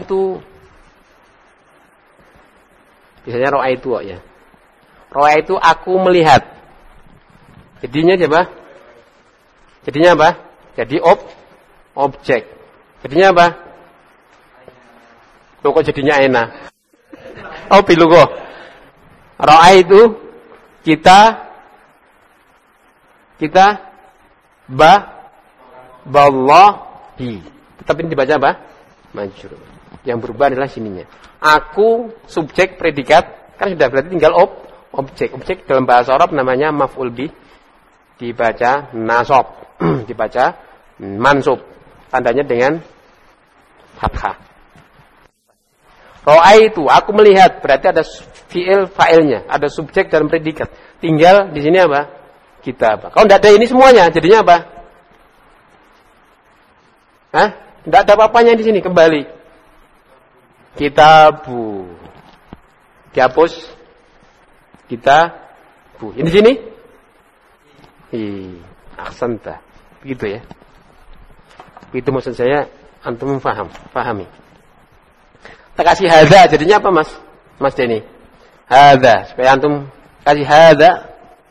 Biasanya ro'aitu ya. Ro'aitu aku melihat. Jadinya apa? Jadi objek. Jadinya apa? Loh kok jadinya enak? Oh pilu kok. Ro'aitu kita ballahi. Tapi ini dibaca apa? Majrur. Yang berubah adalah sininya. Aku, subjek, predikat. Kan sudah berarti tinggal objek. Objek dalam bahasa Arab namanya maf'ul bih. Dibaca nasab. Dibaca mansub. Tandanya dengan fathah. Ro'aitu, aku melihat. Berarti ada fi'il fa'ilnya. Ada subjek dan predikat. Tinggal di sini apa? Kitab. Kalau tidak ada ini semuanya, jadinya apa? Hah? Tidak ada apa-apanya di sini, kembali. Kitabu. Dihapus. Kitabu. Ini di sini? Ahsanta. Begitu ya. Begitu maksud saya, antum pahami. Kita kasih hadza, jadinya apa Mas Denny? Hadza, supaya antum kasih hadza.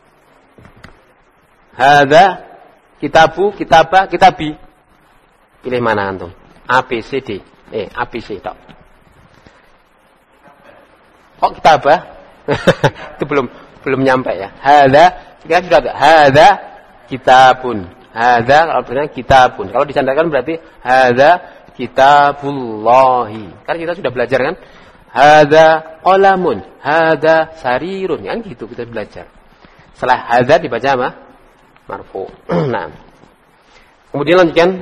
Hadza, kitabu, kitabah, kitabi. Pilih mana antum? A, B, C, D. A, B, C, tok. Kok kitabah? Itu belum nyampe ya. Hadza, kita sudah ada. Hadza kitabun. Hadza kalau berarti kitabun. Kalau disandarkan berarti hadza kitabullahi. Kan kita sudah belajar kan? Hadza qalamun, hadza sarirun. Kan gitu kita belajar. Setelah hadza dibaca apa? Marfu. Nah. Kemudian lanjutkan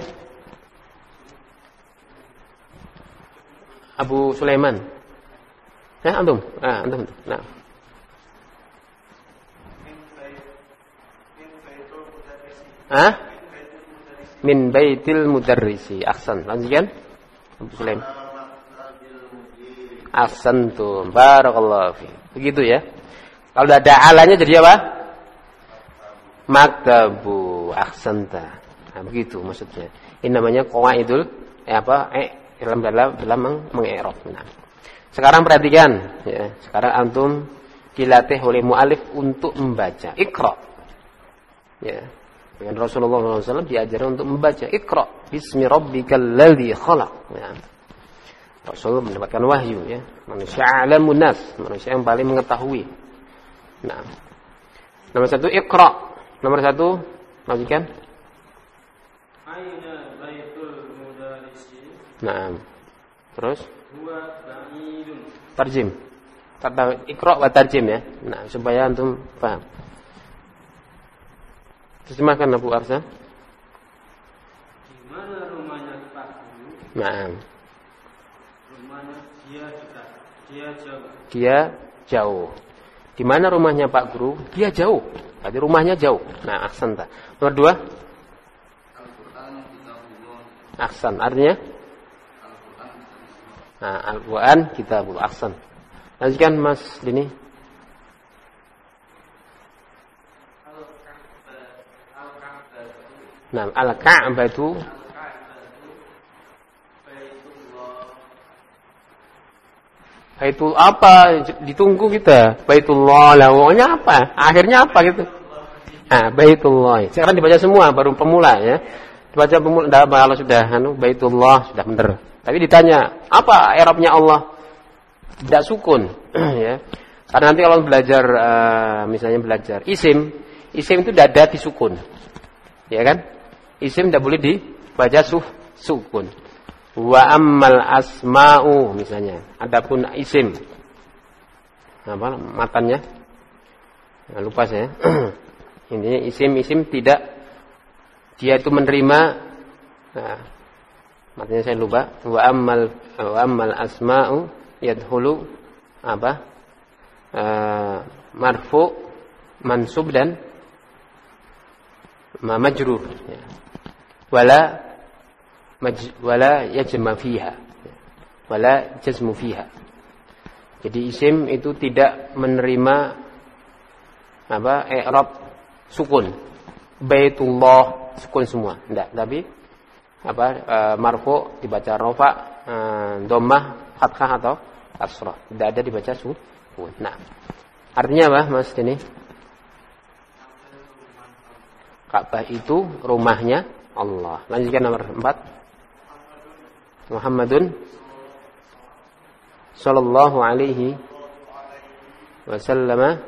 Abu Sulaiman. Antum. Antum. Nah. Min baitil mudarrisi. Ahsan. Lanjutkan. Abu Sulaiman. Ahsantum. Barakallahu fi. Begitu ya. Kalau ada alanya jadi apa? Maktabu. Ahsanta. Nah, begitu maksudnya. Ini namanya qawaidul dalam mengi'rab. Nah. Sekarang perhatikan ya. Sekarang antum dilatih oleh mu'alif untuk membaca. Iqra. Ya. Dengan Rasulullah SAW diajarkan untuk membaca. Iqra bismi rabbikal ladzi khalaq. Ya. Rasul mendapatkan wahyu ya. Manusia alamun nas, manusia yang paling mengetahui. Nah. Nomor 1 Iqra. Nomor 1 lanjutkan. Aina baitul mudarrisi. Nah. Terus Huwa ba'idun. tarjim. Iqra wa tarjim ya. Nah, supaya antum paham. Terjemahkan Abu Arsa. Di mana rumahnya Pak Guru? Nah, Rumahnya dia dekat. Dia jauh. dia jauh. Di mana rumahnya Pak Guru? Dia jauh. Berarti rumahnya jauh. Nah, ahsan. Nomor 2. Al-Quran kitabullah. Ahsan. Artinya? Nah, Al-Quran kitabullah. Ahsan. Lanjutkan Mas Dini. Nah, Al-Ka'batu. Baitul apa? Ditunggu kita. Baitullah. Lawanya apa? Akhirnya apa gitu? Ah, Baitullah. Sekarang dibaca semua, baru pemula ya. Dibaca pemula. Dah kalau sudah Baitullah sudah benar. Tapi ditanya, apa i'rabnya Allah? Tidak sukun, ya. Karena nanti kalau belajar misalnya belajar isim itu tidak ada disukun. Ya kan? Isim tidak boleh dibaca sukun. Wa ammal asma'u misalnya. Adapun isim. Apa matannya? Nah, lupa saya. Intinya isim tidak dia itu menerima matanya saya lupa. Wa ammal asma'u yadkhulu apa? Marfu, mansub dan majrur. Ya. Wala yajma fiha. Wala jazmu fiha. Jadi isim itu tidak menerima apa? I'rab sukun. Baitullah sukun semua. Enggak, tapi apa? Marfu dibaca rafa, dhammah, fathah atau kasrah. Tidak ada dibaca sukun. Nah, artinya apa, Mas ini? Ka'bah itu rumahnya Allah. Lanjutkan nomor 4. Muhammadun sallallahu alaihi wasallam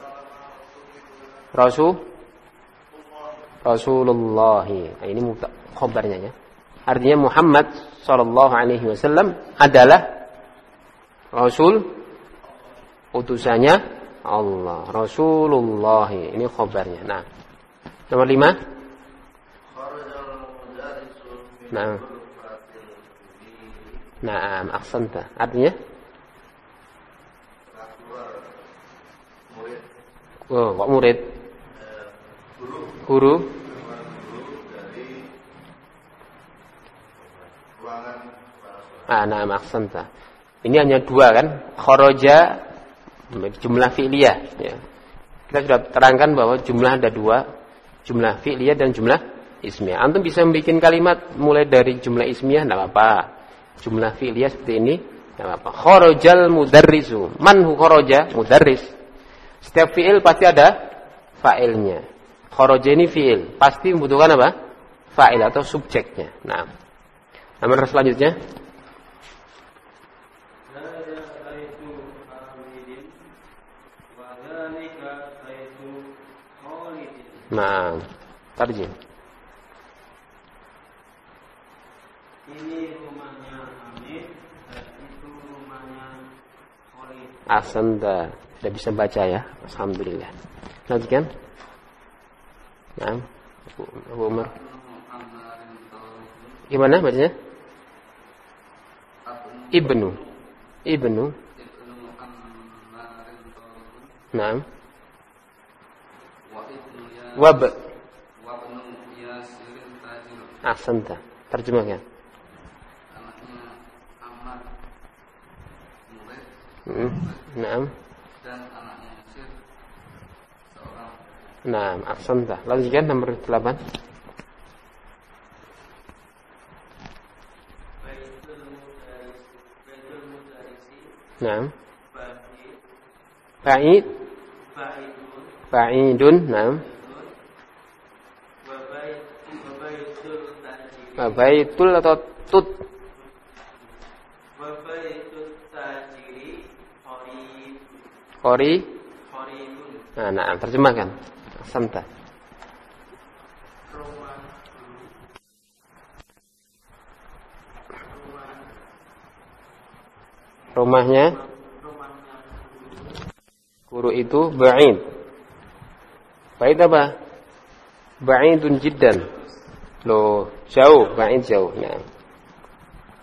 Rasulullah. Nah, ini khabarnya ya. Artinya Muhammad sallallahu alaihi wasallam adalah Rasul utusannya Allah. Rasulullah. Ini khabarnya. Nah, nomor 5. Nah, ahsanta. Artinya? Oh, kok murid? Guru dari ruangan. Nah, ahsanta. Ini hanya 2 kan? Kharaja jumlah fi'liyah ya. Kita sudah terangkan bahwa jumlah ada 2, jumlah fi'liyah dan jumlah ismiyah. Antum bisa membuat kalimat mulai dari jumlah ismiyah enggak apa-apa. Jumlah fi'liyah seperti ini enggak apa-apa. Kharajal mudarrisu. Man hu kharaja? Mudarris. Setiap fi'il pasti ada fa'ilnya. Kharaja ini fi'il, pasti membutuhkan apa? Fa'il atau subjeknya. Nah. Nomor selanjutnya. Nah, tarjim. Ini rumahnya Hamid dan itu rumahnya Khalid. Ahsanta. Sudah bisa baca ya. Alhamdulillah. Lanjutkan. Nah, Abu Umar. Gimana bacanya? Ibnu. Nah. Wab. Ahsanta. Terjemahkan. Anaknya Ammar murid. Naam. Dan anaknya Yasir seorang. Naam, ahsanta. Lanjutkan nomor 8. Baitul Mudarrisi. Naam. Ba'idun. Naam. Baitul atau tut? Baitul tajiri qaribun. Nah, terjemahkan. Ahsanta. Rumahnya guru itu ba'id. Ba'id apa? Ba'idun jiddan. Loh, jauh, ba'id jauh. Nah.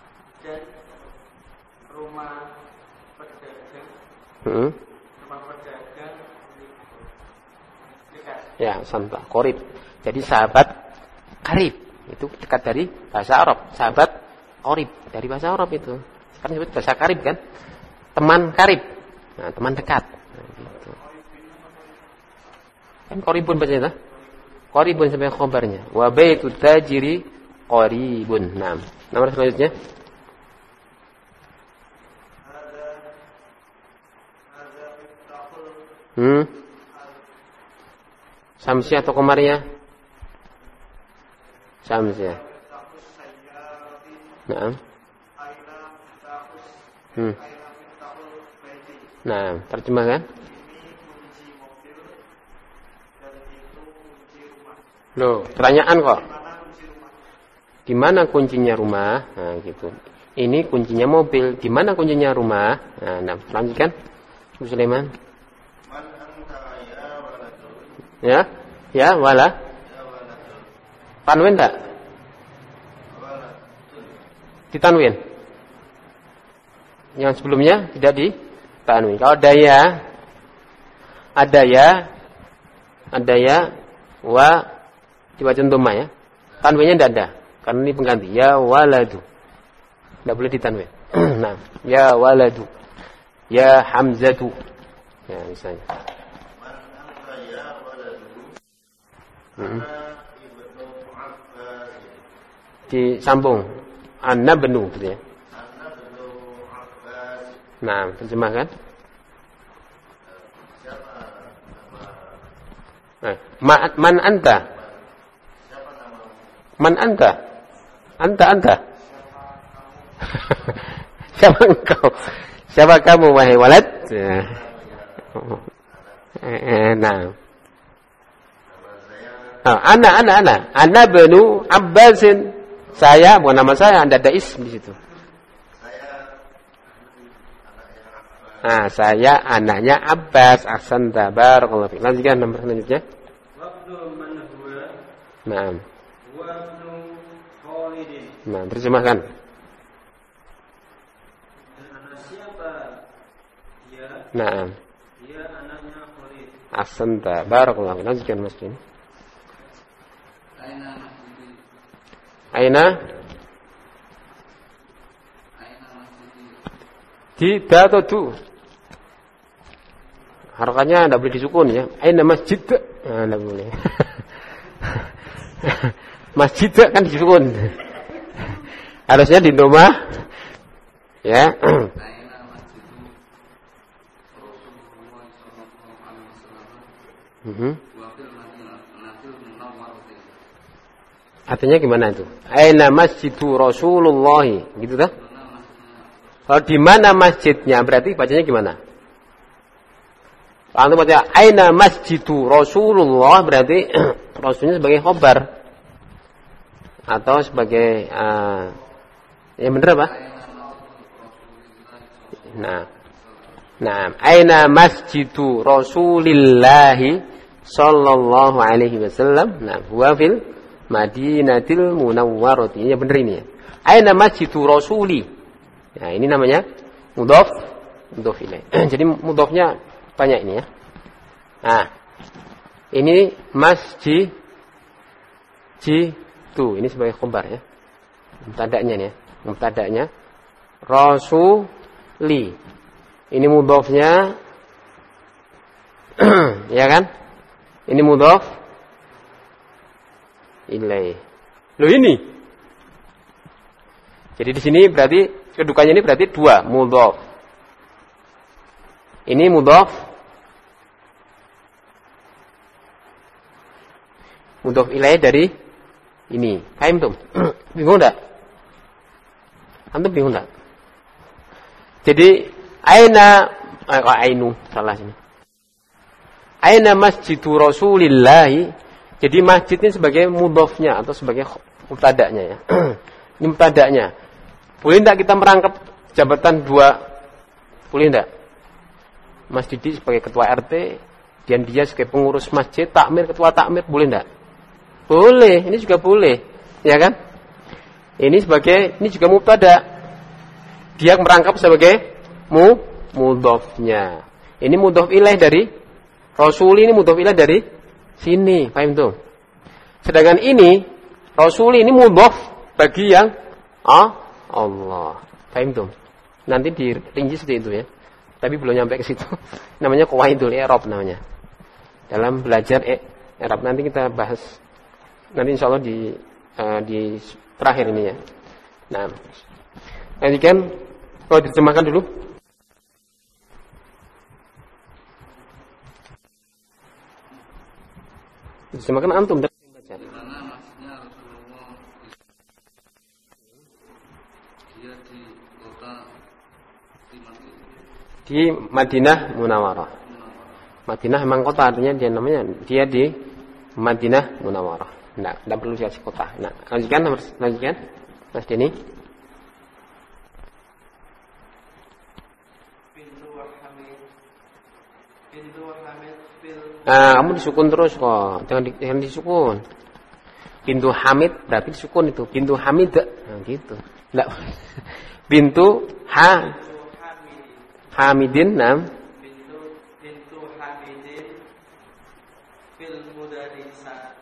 Tempat berdagang dekat. Ya, santa, qarib. Jadi sahabat karib. Itu dekat dari bahasa Arab. Sahabat qarib dari bahasa Arab itu. Sekarang disebut bahasa karib kan? Teman karib. Nah, teman dekat. Nah, gitu. Kan qaribun bacanya itu. Qaribun sampai khabarnya. Wa baitu tajiri qaribun. Nah, nomor selanjutnya. Samsiah atau Qamariyah? Samsiah. Naam. Nah, terjemahkan. Loh, pertanyaan kok. Di mana kuncinya rumah? Nah, gitu. Ini kuncinya mobil. Di mana kuncinya rumah? Nah, lanjutkan. Bu Sulaiman. Ya, ya, wala. Tanwin tak? Ditanwin. Yang sebelumnya tidak ditanwin. Kalau ada ya, wa dibaca dhamma ya. Tanwinnya tidak ada, karena ini pengganti. Ya waladu. Tidak boleh ditanwin. Nah, ya waladu. Ya Hamzatu. Ya, misalnya. Disambung. Anna benu gitu ya. Nah, terjemahkan. Nah, man anta? Man anta? Anta. Siapa engkau? Siapa kamu wahai walad? Nah. Ana benu Abbasin. Saya, bukan nama saya, Anda ada ism di situ. Nah, saya anaknya Abbas. Ahsanta, barakallahu fiik. Lanjutkan nomor selanjutnya. Wabnu man huwa. Naam. Wabnu Khalidin. Nah, terjemahkan. Dan anak siapa? Dia. Naam. Dia anaknya Khalid. Ahsanta, barakallahu fiik. Lanjutkan Mas Din. Aina tidak atau tu harakatnya tidak boleh disukun ya. Aina masjid tidak boleh. Masjid kan disukun, harusnya di doma ya. Artinya gimana itu? Aina masjidu Rasulullah, gitu dah. Kalau di mana masjidnya berarti bacanya gimana? Kalau antum baca aina masjidu Rasulullah berarti Rasulnya sebagai khobar atau sebagai ya bener apa? Nah, aina masjidu Rasulillah sallallahu alaihi wasallam. Nah, huwa fil Madinatil Munawwarati. Ya benar ini ya. Aina masjidu Rasuli. Nah, ini namanya mudhaf ilaih. Jadi mudhafnya banyak ini ya. Nah, ini masjid itu ini sebagai khabar ya. Mubtada'nya nih ya. Mubtada'nya Rasuli. Ini mudhafnya ya kan? Ini mudhaf ilaih. Loh ini. Jadi di sini berarti kedudukannya ini berarti dua, mudhaf. Ini mudhaf ilaih dari ini. Paham tuh? Bingung enggak? Antum bingung enggak? Jadi ainu salah sini. Aina masjidu Rasulillah. Jadi masjid ini sebagai mudhafnya atau sebagai mubtada'nya ya. Ini mubtada'nya. Boleh enggak kita merangkap jabatan dua? Boleh enggak? Mas Didi sebagai ketua RT dan dia sebagai pengurus masjid, takmir, ketua takmir, boleh enggak? Boleh, ini juga boleh. Ya kan? Ini juga mubtada'. Dia merangkap sebagai mudhafnya. Ini mudhof ilaih dari Rasuli, ini mudhof ilaih dari sini, paham tuh? Sedangkan ini Rasuli ini mudhof bagi yang Allah. Paham tuh? Nanti dirinci seperti itu ya. Tapi belum nyampe ke situ. Namanya qawaidul i'rab namanya. Dalam belajar i'rab nanti kita bahas nanti insyaallah di terakhir ini ya. Nah, nanti kan kalau diterjemahkan dulu. Diterjemahkan antum dan baca. Di mana maksudnya Rasulullah dia di kota di Madinah Munawwarah. Madinah memang kota, artinya dia di Madinah Munawwarah. Tidak perlu dikasih kota. Nah, lanjutkan Mas Denny. Nah, kamu disukun terus kok. Jangan disukun. Bintu Hamid berarti disukun itu. Bintu Hamid. Nah, gitu. Enggak. Bintu Hamidin, nah. Bintu Hamidin fil mudarisatu.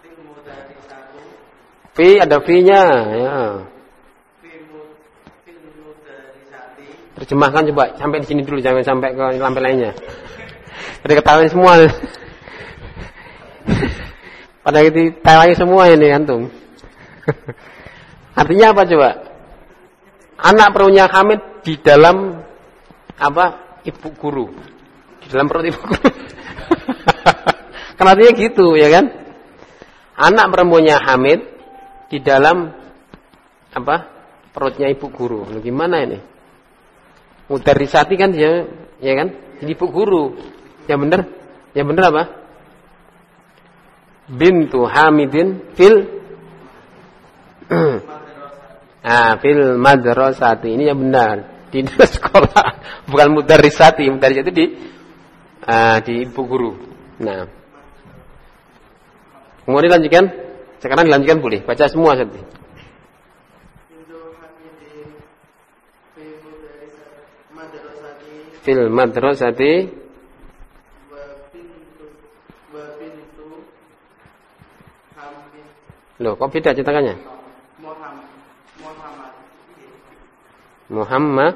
Fi ada fi-nya, ya. Fil mudarisati. Terjemahkan coba sampai di sini dulu, jangan sampai ke lampe lainnya. Pada ketahuan semua. Pada ditawain semua ini antum. Artinya apa coba? Anak perutnya Hamid di dalam apa? Ibu guru. Di dalam perut ibu guru. Kan artinya gitu, ya kan? Anak perempuannya Hamid di dalam apa? Perutnya ibu guru. Loh, gimana ini? Mudarisati kan dia, ya kan? Jadi ibu guru. Yang benar apa? Bintu Hamidin fil fil madrasati. Ini yang benar. Di sekolah, bukan mudarisati. Mudarisati di ibu guru. Nah. Kemudian dilanjutkan. Sekarang dilanjutkan boleh. Baca semua saja. Fil madrasati loh, kok beda cetakannya? Muhammadun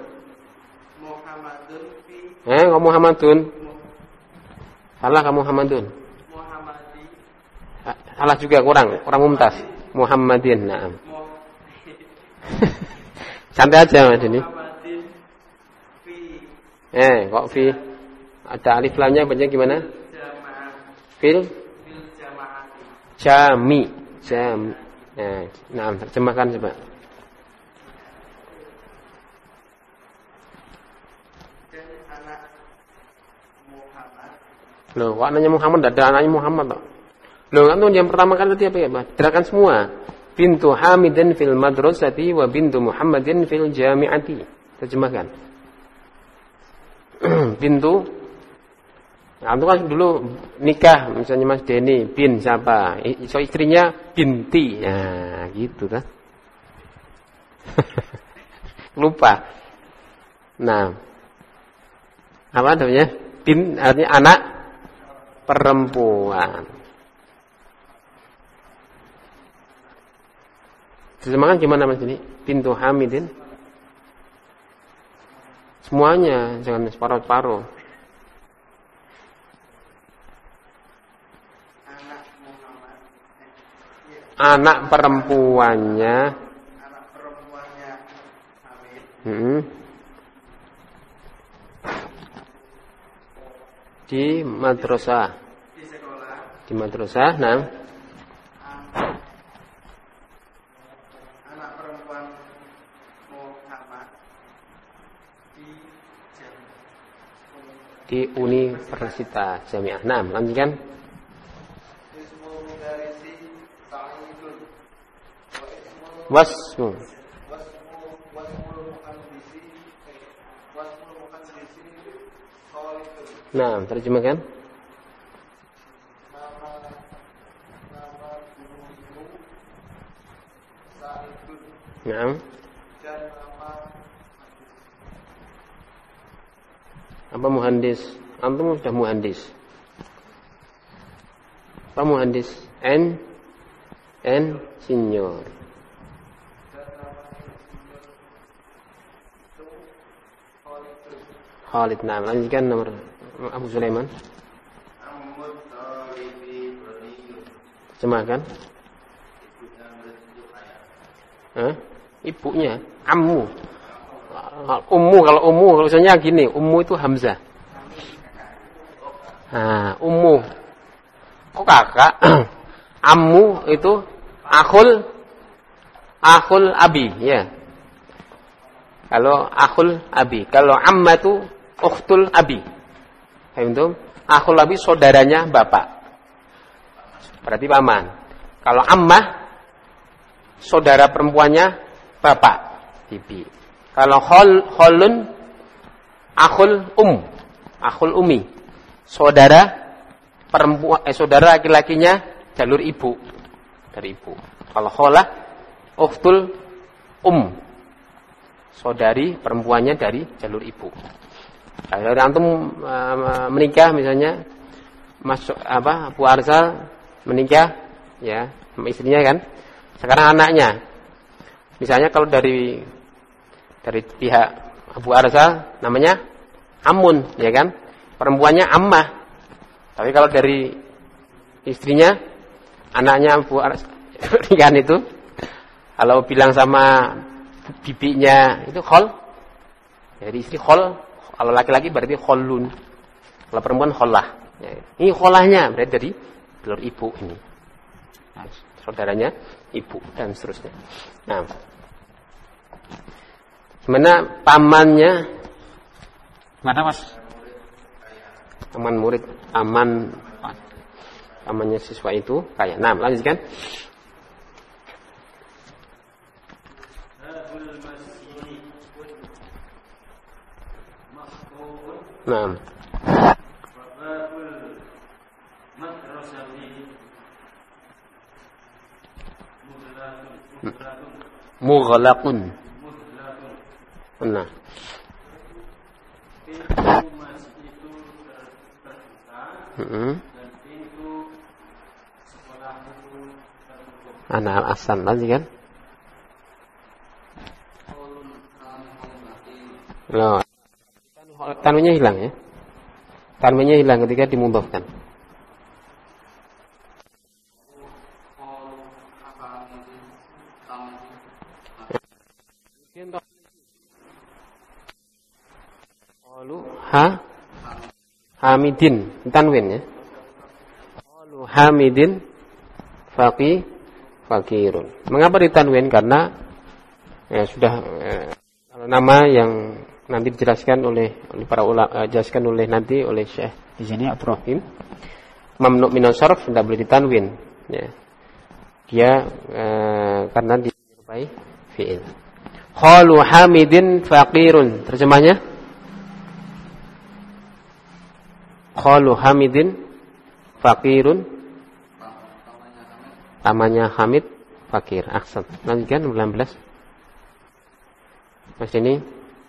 kok Muhammadun? Salah kamu Muhammadun. Salah juga, kurang mumtaz. Muhammadin, na'am. Santai aja Mas ini. Kok fi? Ada alif lamnya bacanya gimana? Fil jami. Nah, terjemahkan coba. Loh, kok anaknya Muhammad? Tidak ada anaknya Muhammad loh. Loh, kan yang pertama kali tadi apa ya, Pak? Gerakan semua. Bintu Hamidin fil madrasati wa bintu Muhammadin fil jami'ati. Terjemahkan. Bintu. Nah, itu kan dulu nikah, misalnya Mas Denny, bin siapa? So istrinya binti. Nah, gitu kan. Lupa. Nah. Apa namanya? Bin artinya anak perempuan. Terjemahkan gimana Mas Denny? Bintu Hamidin. Semuanya, jangan separuh-separuh. Anak perempuannya Hamid. Di madrasah. Di madrasah, nah. Anak perempuan Muhammad di Universitas Jamiah. Nah, lanjutkan. Wasmu. Nah, terjemahkan. Nah. Apa muhandis? Antum sudah muhandis. Apa muhandis? Senior. Khalid. Nah, lanjutkan nomor Abu Sulaiman. Terjemahkan. Ibunya, ammu. Kalau misalnya gini, ummu itu hamzah. Nah, ummu. Kok kakak? Ammu itu akhul abi, ya. Kalau akhul abi, kalau amma itu ukhtul abi. Paham itu? Akhul abi saudaranya bapak. Berarti paman. Kalau ammah saudara perempuannya bapak, bibi. Kalau kholun akhul umi. Saudara perempuan saudara laki-lakinya jalur ibu, dari ibu. Kalau kholah ukhtul saudari perempuannya dari jalur ibu. Kalau antum menikah misalnya masuk Bu Arsal menikah ya sama istrinya kan. Sekarang anaknya. Misalnya kalau dari pihak Abu Arsal namanya Amun, ya kan? Perempuannya Ammah. Tapi kalau dari istrinya, anaknya Abu Arsal kan itu, kalau bilang sama bibinya itu khol. Jadi istri khol, kalau laki-laki berarti kholun. Kalau perempuan kholah. Ya, ini kholahnya berarti dari telur ibu ini. Nah, saudaranya ibu dan seterusnya. Nah, gimana pamannya? Mana mas? Paman murid, pamannya siswa itu kayak. Nah, lanjutkan. Nah. Mughlaqun. Nah. Pintu masjid itu terbuka dan pintu sekolah itu tertutup. Ana al-asan lagi kan? Loh. Tanwinnya hilang ya. Tanwinnya hilang ketika dimudhafkan. Hamidin tanwin ya. Qalu hamidin fakirun. Mengapa ditanwin? Karena sudah kalau nama yang nanti dijelaskan oleh para ulama, dijelaskan oleh nanti oleh Syekh di sini Abdurrahim, mamnu min as-sarf tidak boleh ditanwin ya. Dia karena dirupai fi'il. Qalu hamidin fakirun. Terjemahnya? Qalu hamidin fakirun. Namanya Hamid fakir. Ahsan. Lanjutkan 19. Mas ini.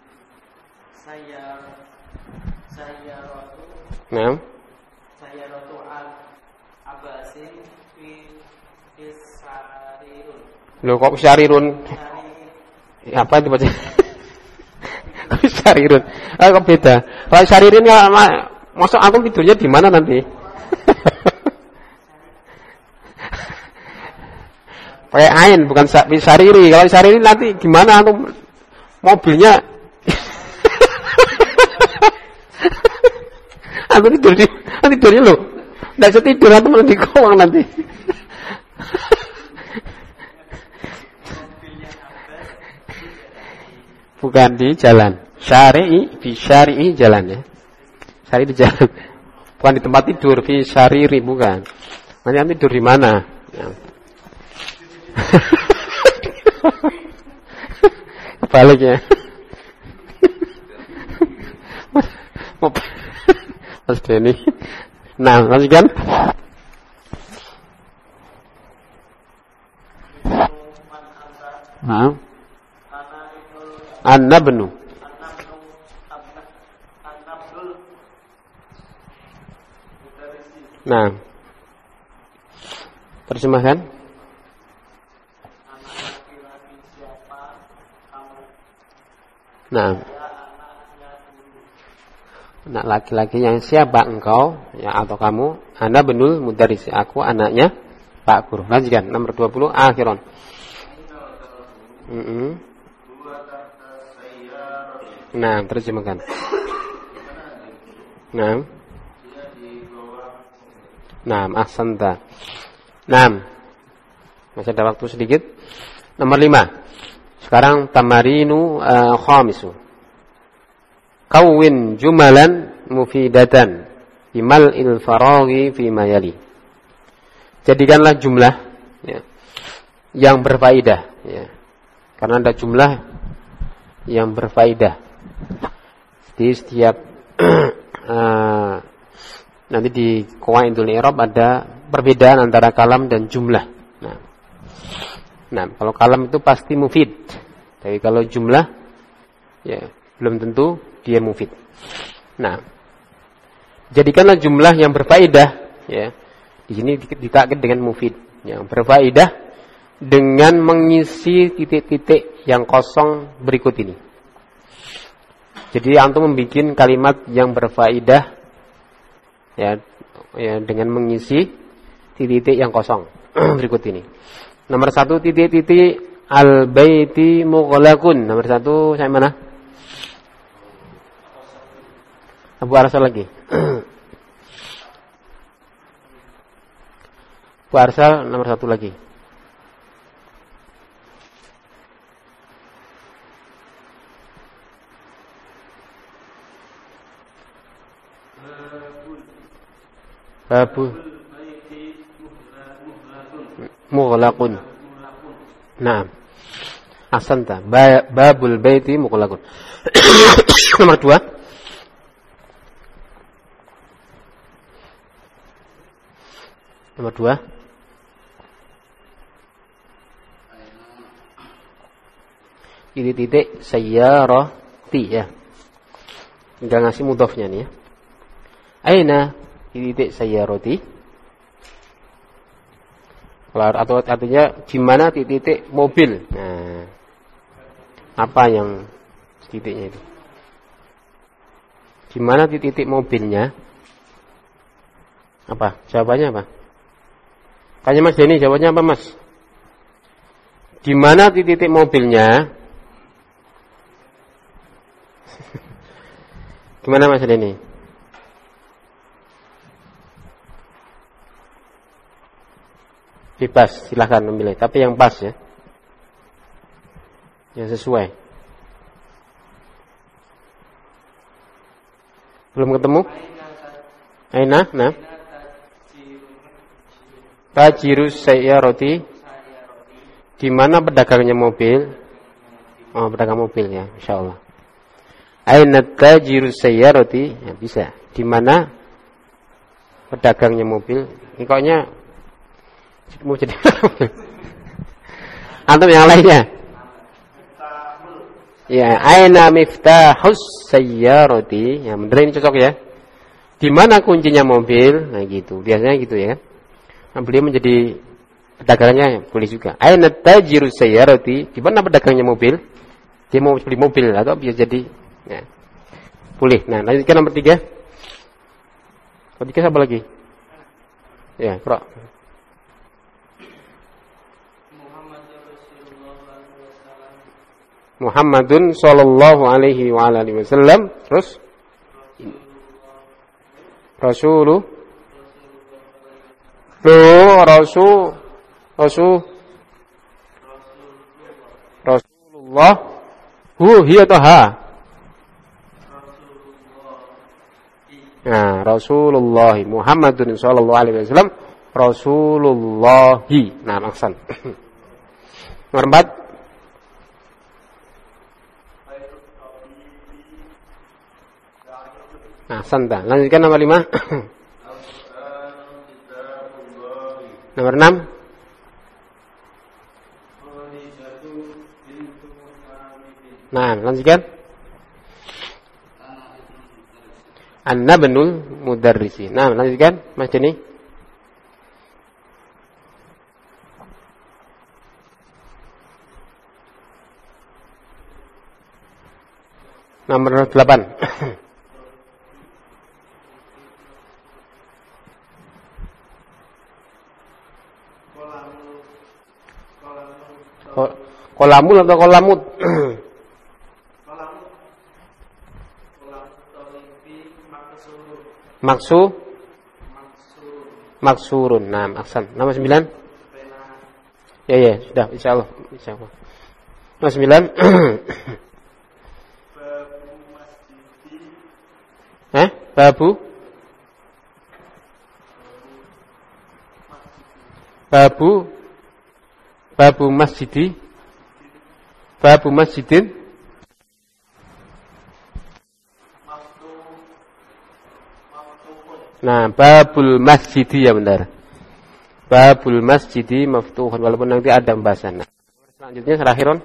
Saya rotu. Nah. Saya rotu al-abasin fi sarirun. Loh kok sarirun? Apa itu baca? Sarirun. Kok beda? Kalau sarirun ya masuk antum tidurnya di mana nanti? Pakai ain bukan sariri. Kalau sariri nanti gimana antum mobilnya? Antum tidurnya loh. Enggak bisa tidur antum di kawang nanti. Bukan di jalan. Syari'i jalan ya. Syari di jalan, bukan di tempat tidur, fi syariri bukan. Nanti tidur di mana? Ya. Balik ya. Mas Denny. Nah, lanjutkan. Nah. Nah, terjemahkan. Anak laki-laki siapa kamu? Nah, Saya anaknya dulu. anak laki-laki yang siapa engkau, ya atau kamu? Ana benul mudarris, aku anaknya Pak Guru. Lanjutkan nomor 20 akhiron. Nah, terjemahkan. Nah, ahsanta. Nah, masih ada waktu sedikit. Nomor 5. Sekarang tamarinu khamisu. Kawin jumalan mufidatan bimal il faraghi fi mayali. Jadikanlah jumlah ya, yang berfaedah ya. Karena ada jumlah yang berfaedah. Di setiap nanti di qawaidul i'rab ada perbedaan antara kalam dan jumlah. Nah, kalau kalam itu pasti mufid. Tapi kalau jumlah ya belum tentu dia mufid. Nah, jadikanlah jumlah yang berfaedah ya. Di sini ditakkid dengan mufid, yang berfaedah dengan mengisi titik-titik yang kosong berikut ini. Jadi antum membuat kalimat yang berfaedah ya dengan mengisi titik-titik yang kosong berikut ini. Nomor 1 titik-titik al-baiti mughlaqun. Nomor 1 saya mana? Abu Arsal lagi. Abu Arsal nomor 1 lagi. Babu mughlaqun. Nah, ahsanta. Babul baiti mughlaqun. Nomor 2. Nomor 2. Titik sayyarati ya. Enggak ngasih mudhofnya nih ya. Aina titik sayyarati. Atau artinya di mana titik mobil. Nah, apa yang titiknya itu? Di mana titik mobilnya? Apa? Jawabannya apa? Tanya Mas Denny, jawabannya apa Mas? Di mana titik mobilnya? Gimana Mas Denny? Bebas, silahkan memilih. Tapi yang pas ya. Yang sesuai. Belum ketemu? Aina, nah. Tajirus sayyarati. Di mana pedagangnya mobil? Oh, pedagang mobil ya, insyaallah. Aina tajirus sayyarati? Ya, bisa. Di mana pedagangnya mobil? Ini koknya mau jadi antum yang lainnya ya aina miftahus sayyarati ya bener ini cocok ya di mana kuncinya mobil nah gitu biasanya gitu ya nah, beliau menjadi pedagangnya boleh juga aina tajirus sayyarati di mana pedagangnya mobil dia mau beli mobil atau bisa jadi ya. Boleh nah lanjutkan nomor 3 siapa lagi ya Bro Muhammadun sallallahu alaihi wa alihi wasallam. Terus Rasulullah hiya taha. Nah, Rasulullah Muhammadun sallallahu alaihi wasallam Rasulullahi. Nah, maksan. Nomor 4 Nah, santa. Lanjutkan nomor 5. Nomor 6. Nah, lanjutkan. An-nabnul mudarrisi. Nah, lanjutkan Mas Jeni. Nomor 8. Kolamul atau kolamut? Maksurun. Nah, aksan. Nomor 9. Ya, sudah, insyaallah. Nomor 9. Babu masjidin. Nah, babul masjidi ya benar. Babul masjidi maftuhun, walaupun nanti ada pembahasan. Nah, selanjutnya terakhir.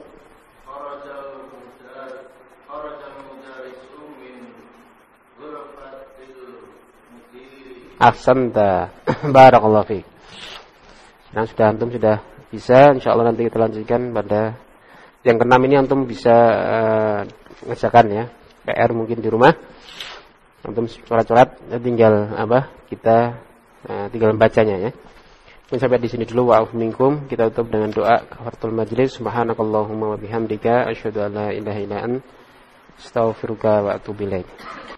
Ahsanta. Barakallahu fiik. Nah, antum sudah bisa, insyaallah nanti kita lanjutkan pada yang ke-6 ini. Antum bisa ngerjakan ya, PR mungkin di rumah. Antum coret-coret, tinggal kita tinggal membacanya ya. Mungkin sampai di sini dulu. Wa'afu minkum. Kita tutup dengan doa kafaratul majlis. Subhanakallahumma wa bihamdika asyhadu an la ilaha illa anta astaghfiruka wa atubu ilaik.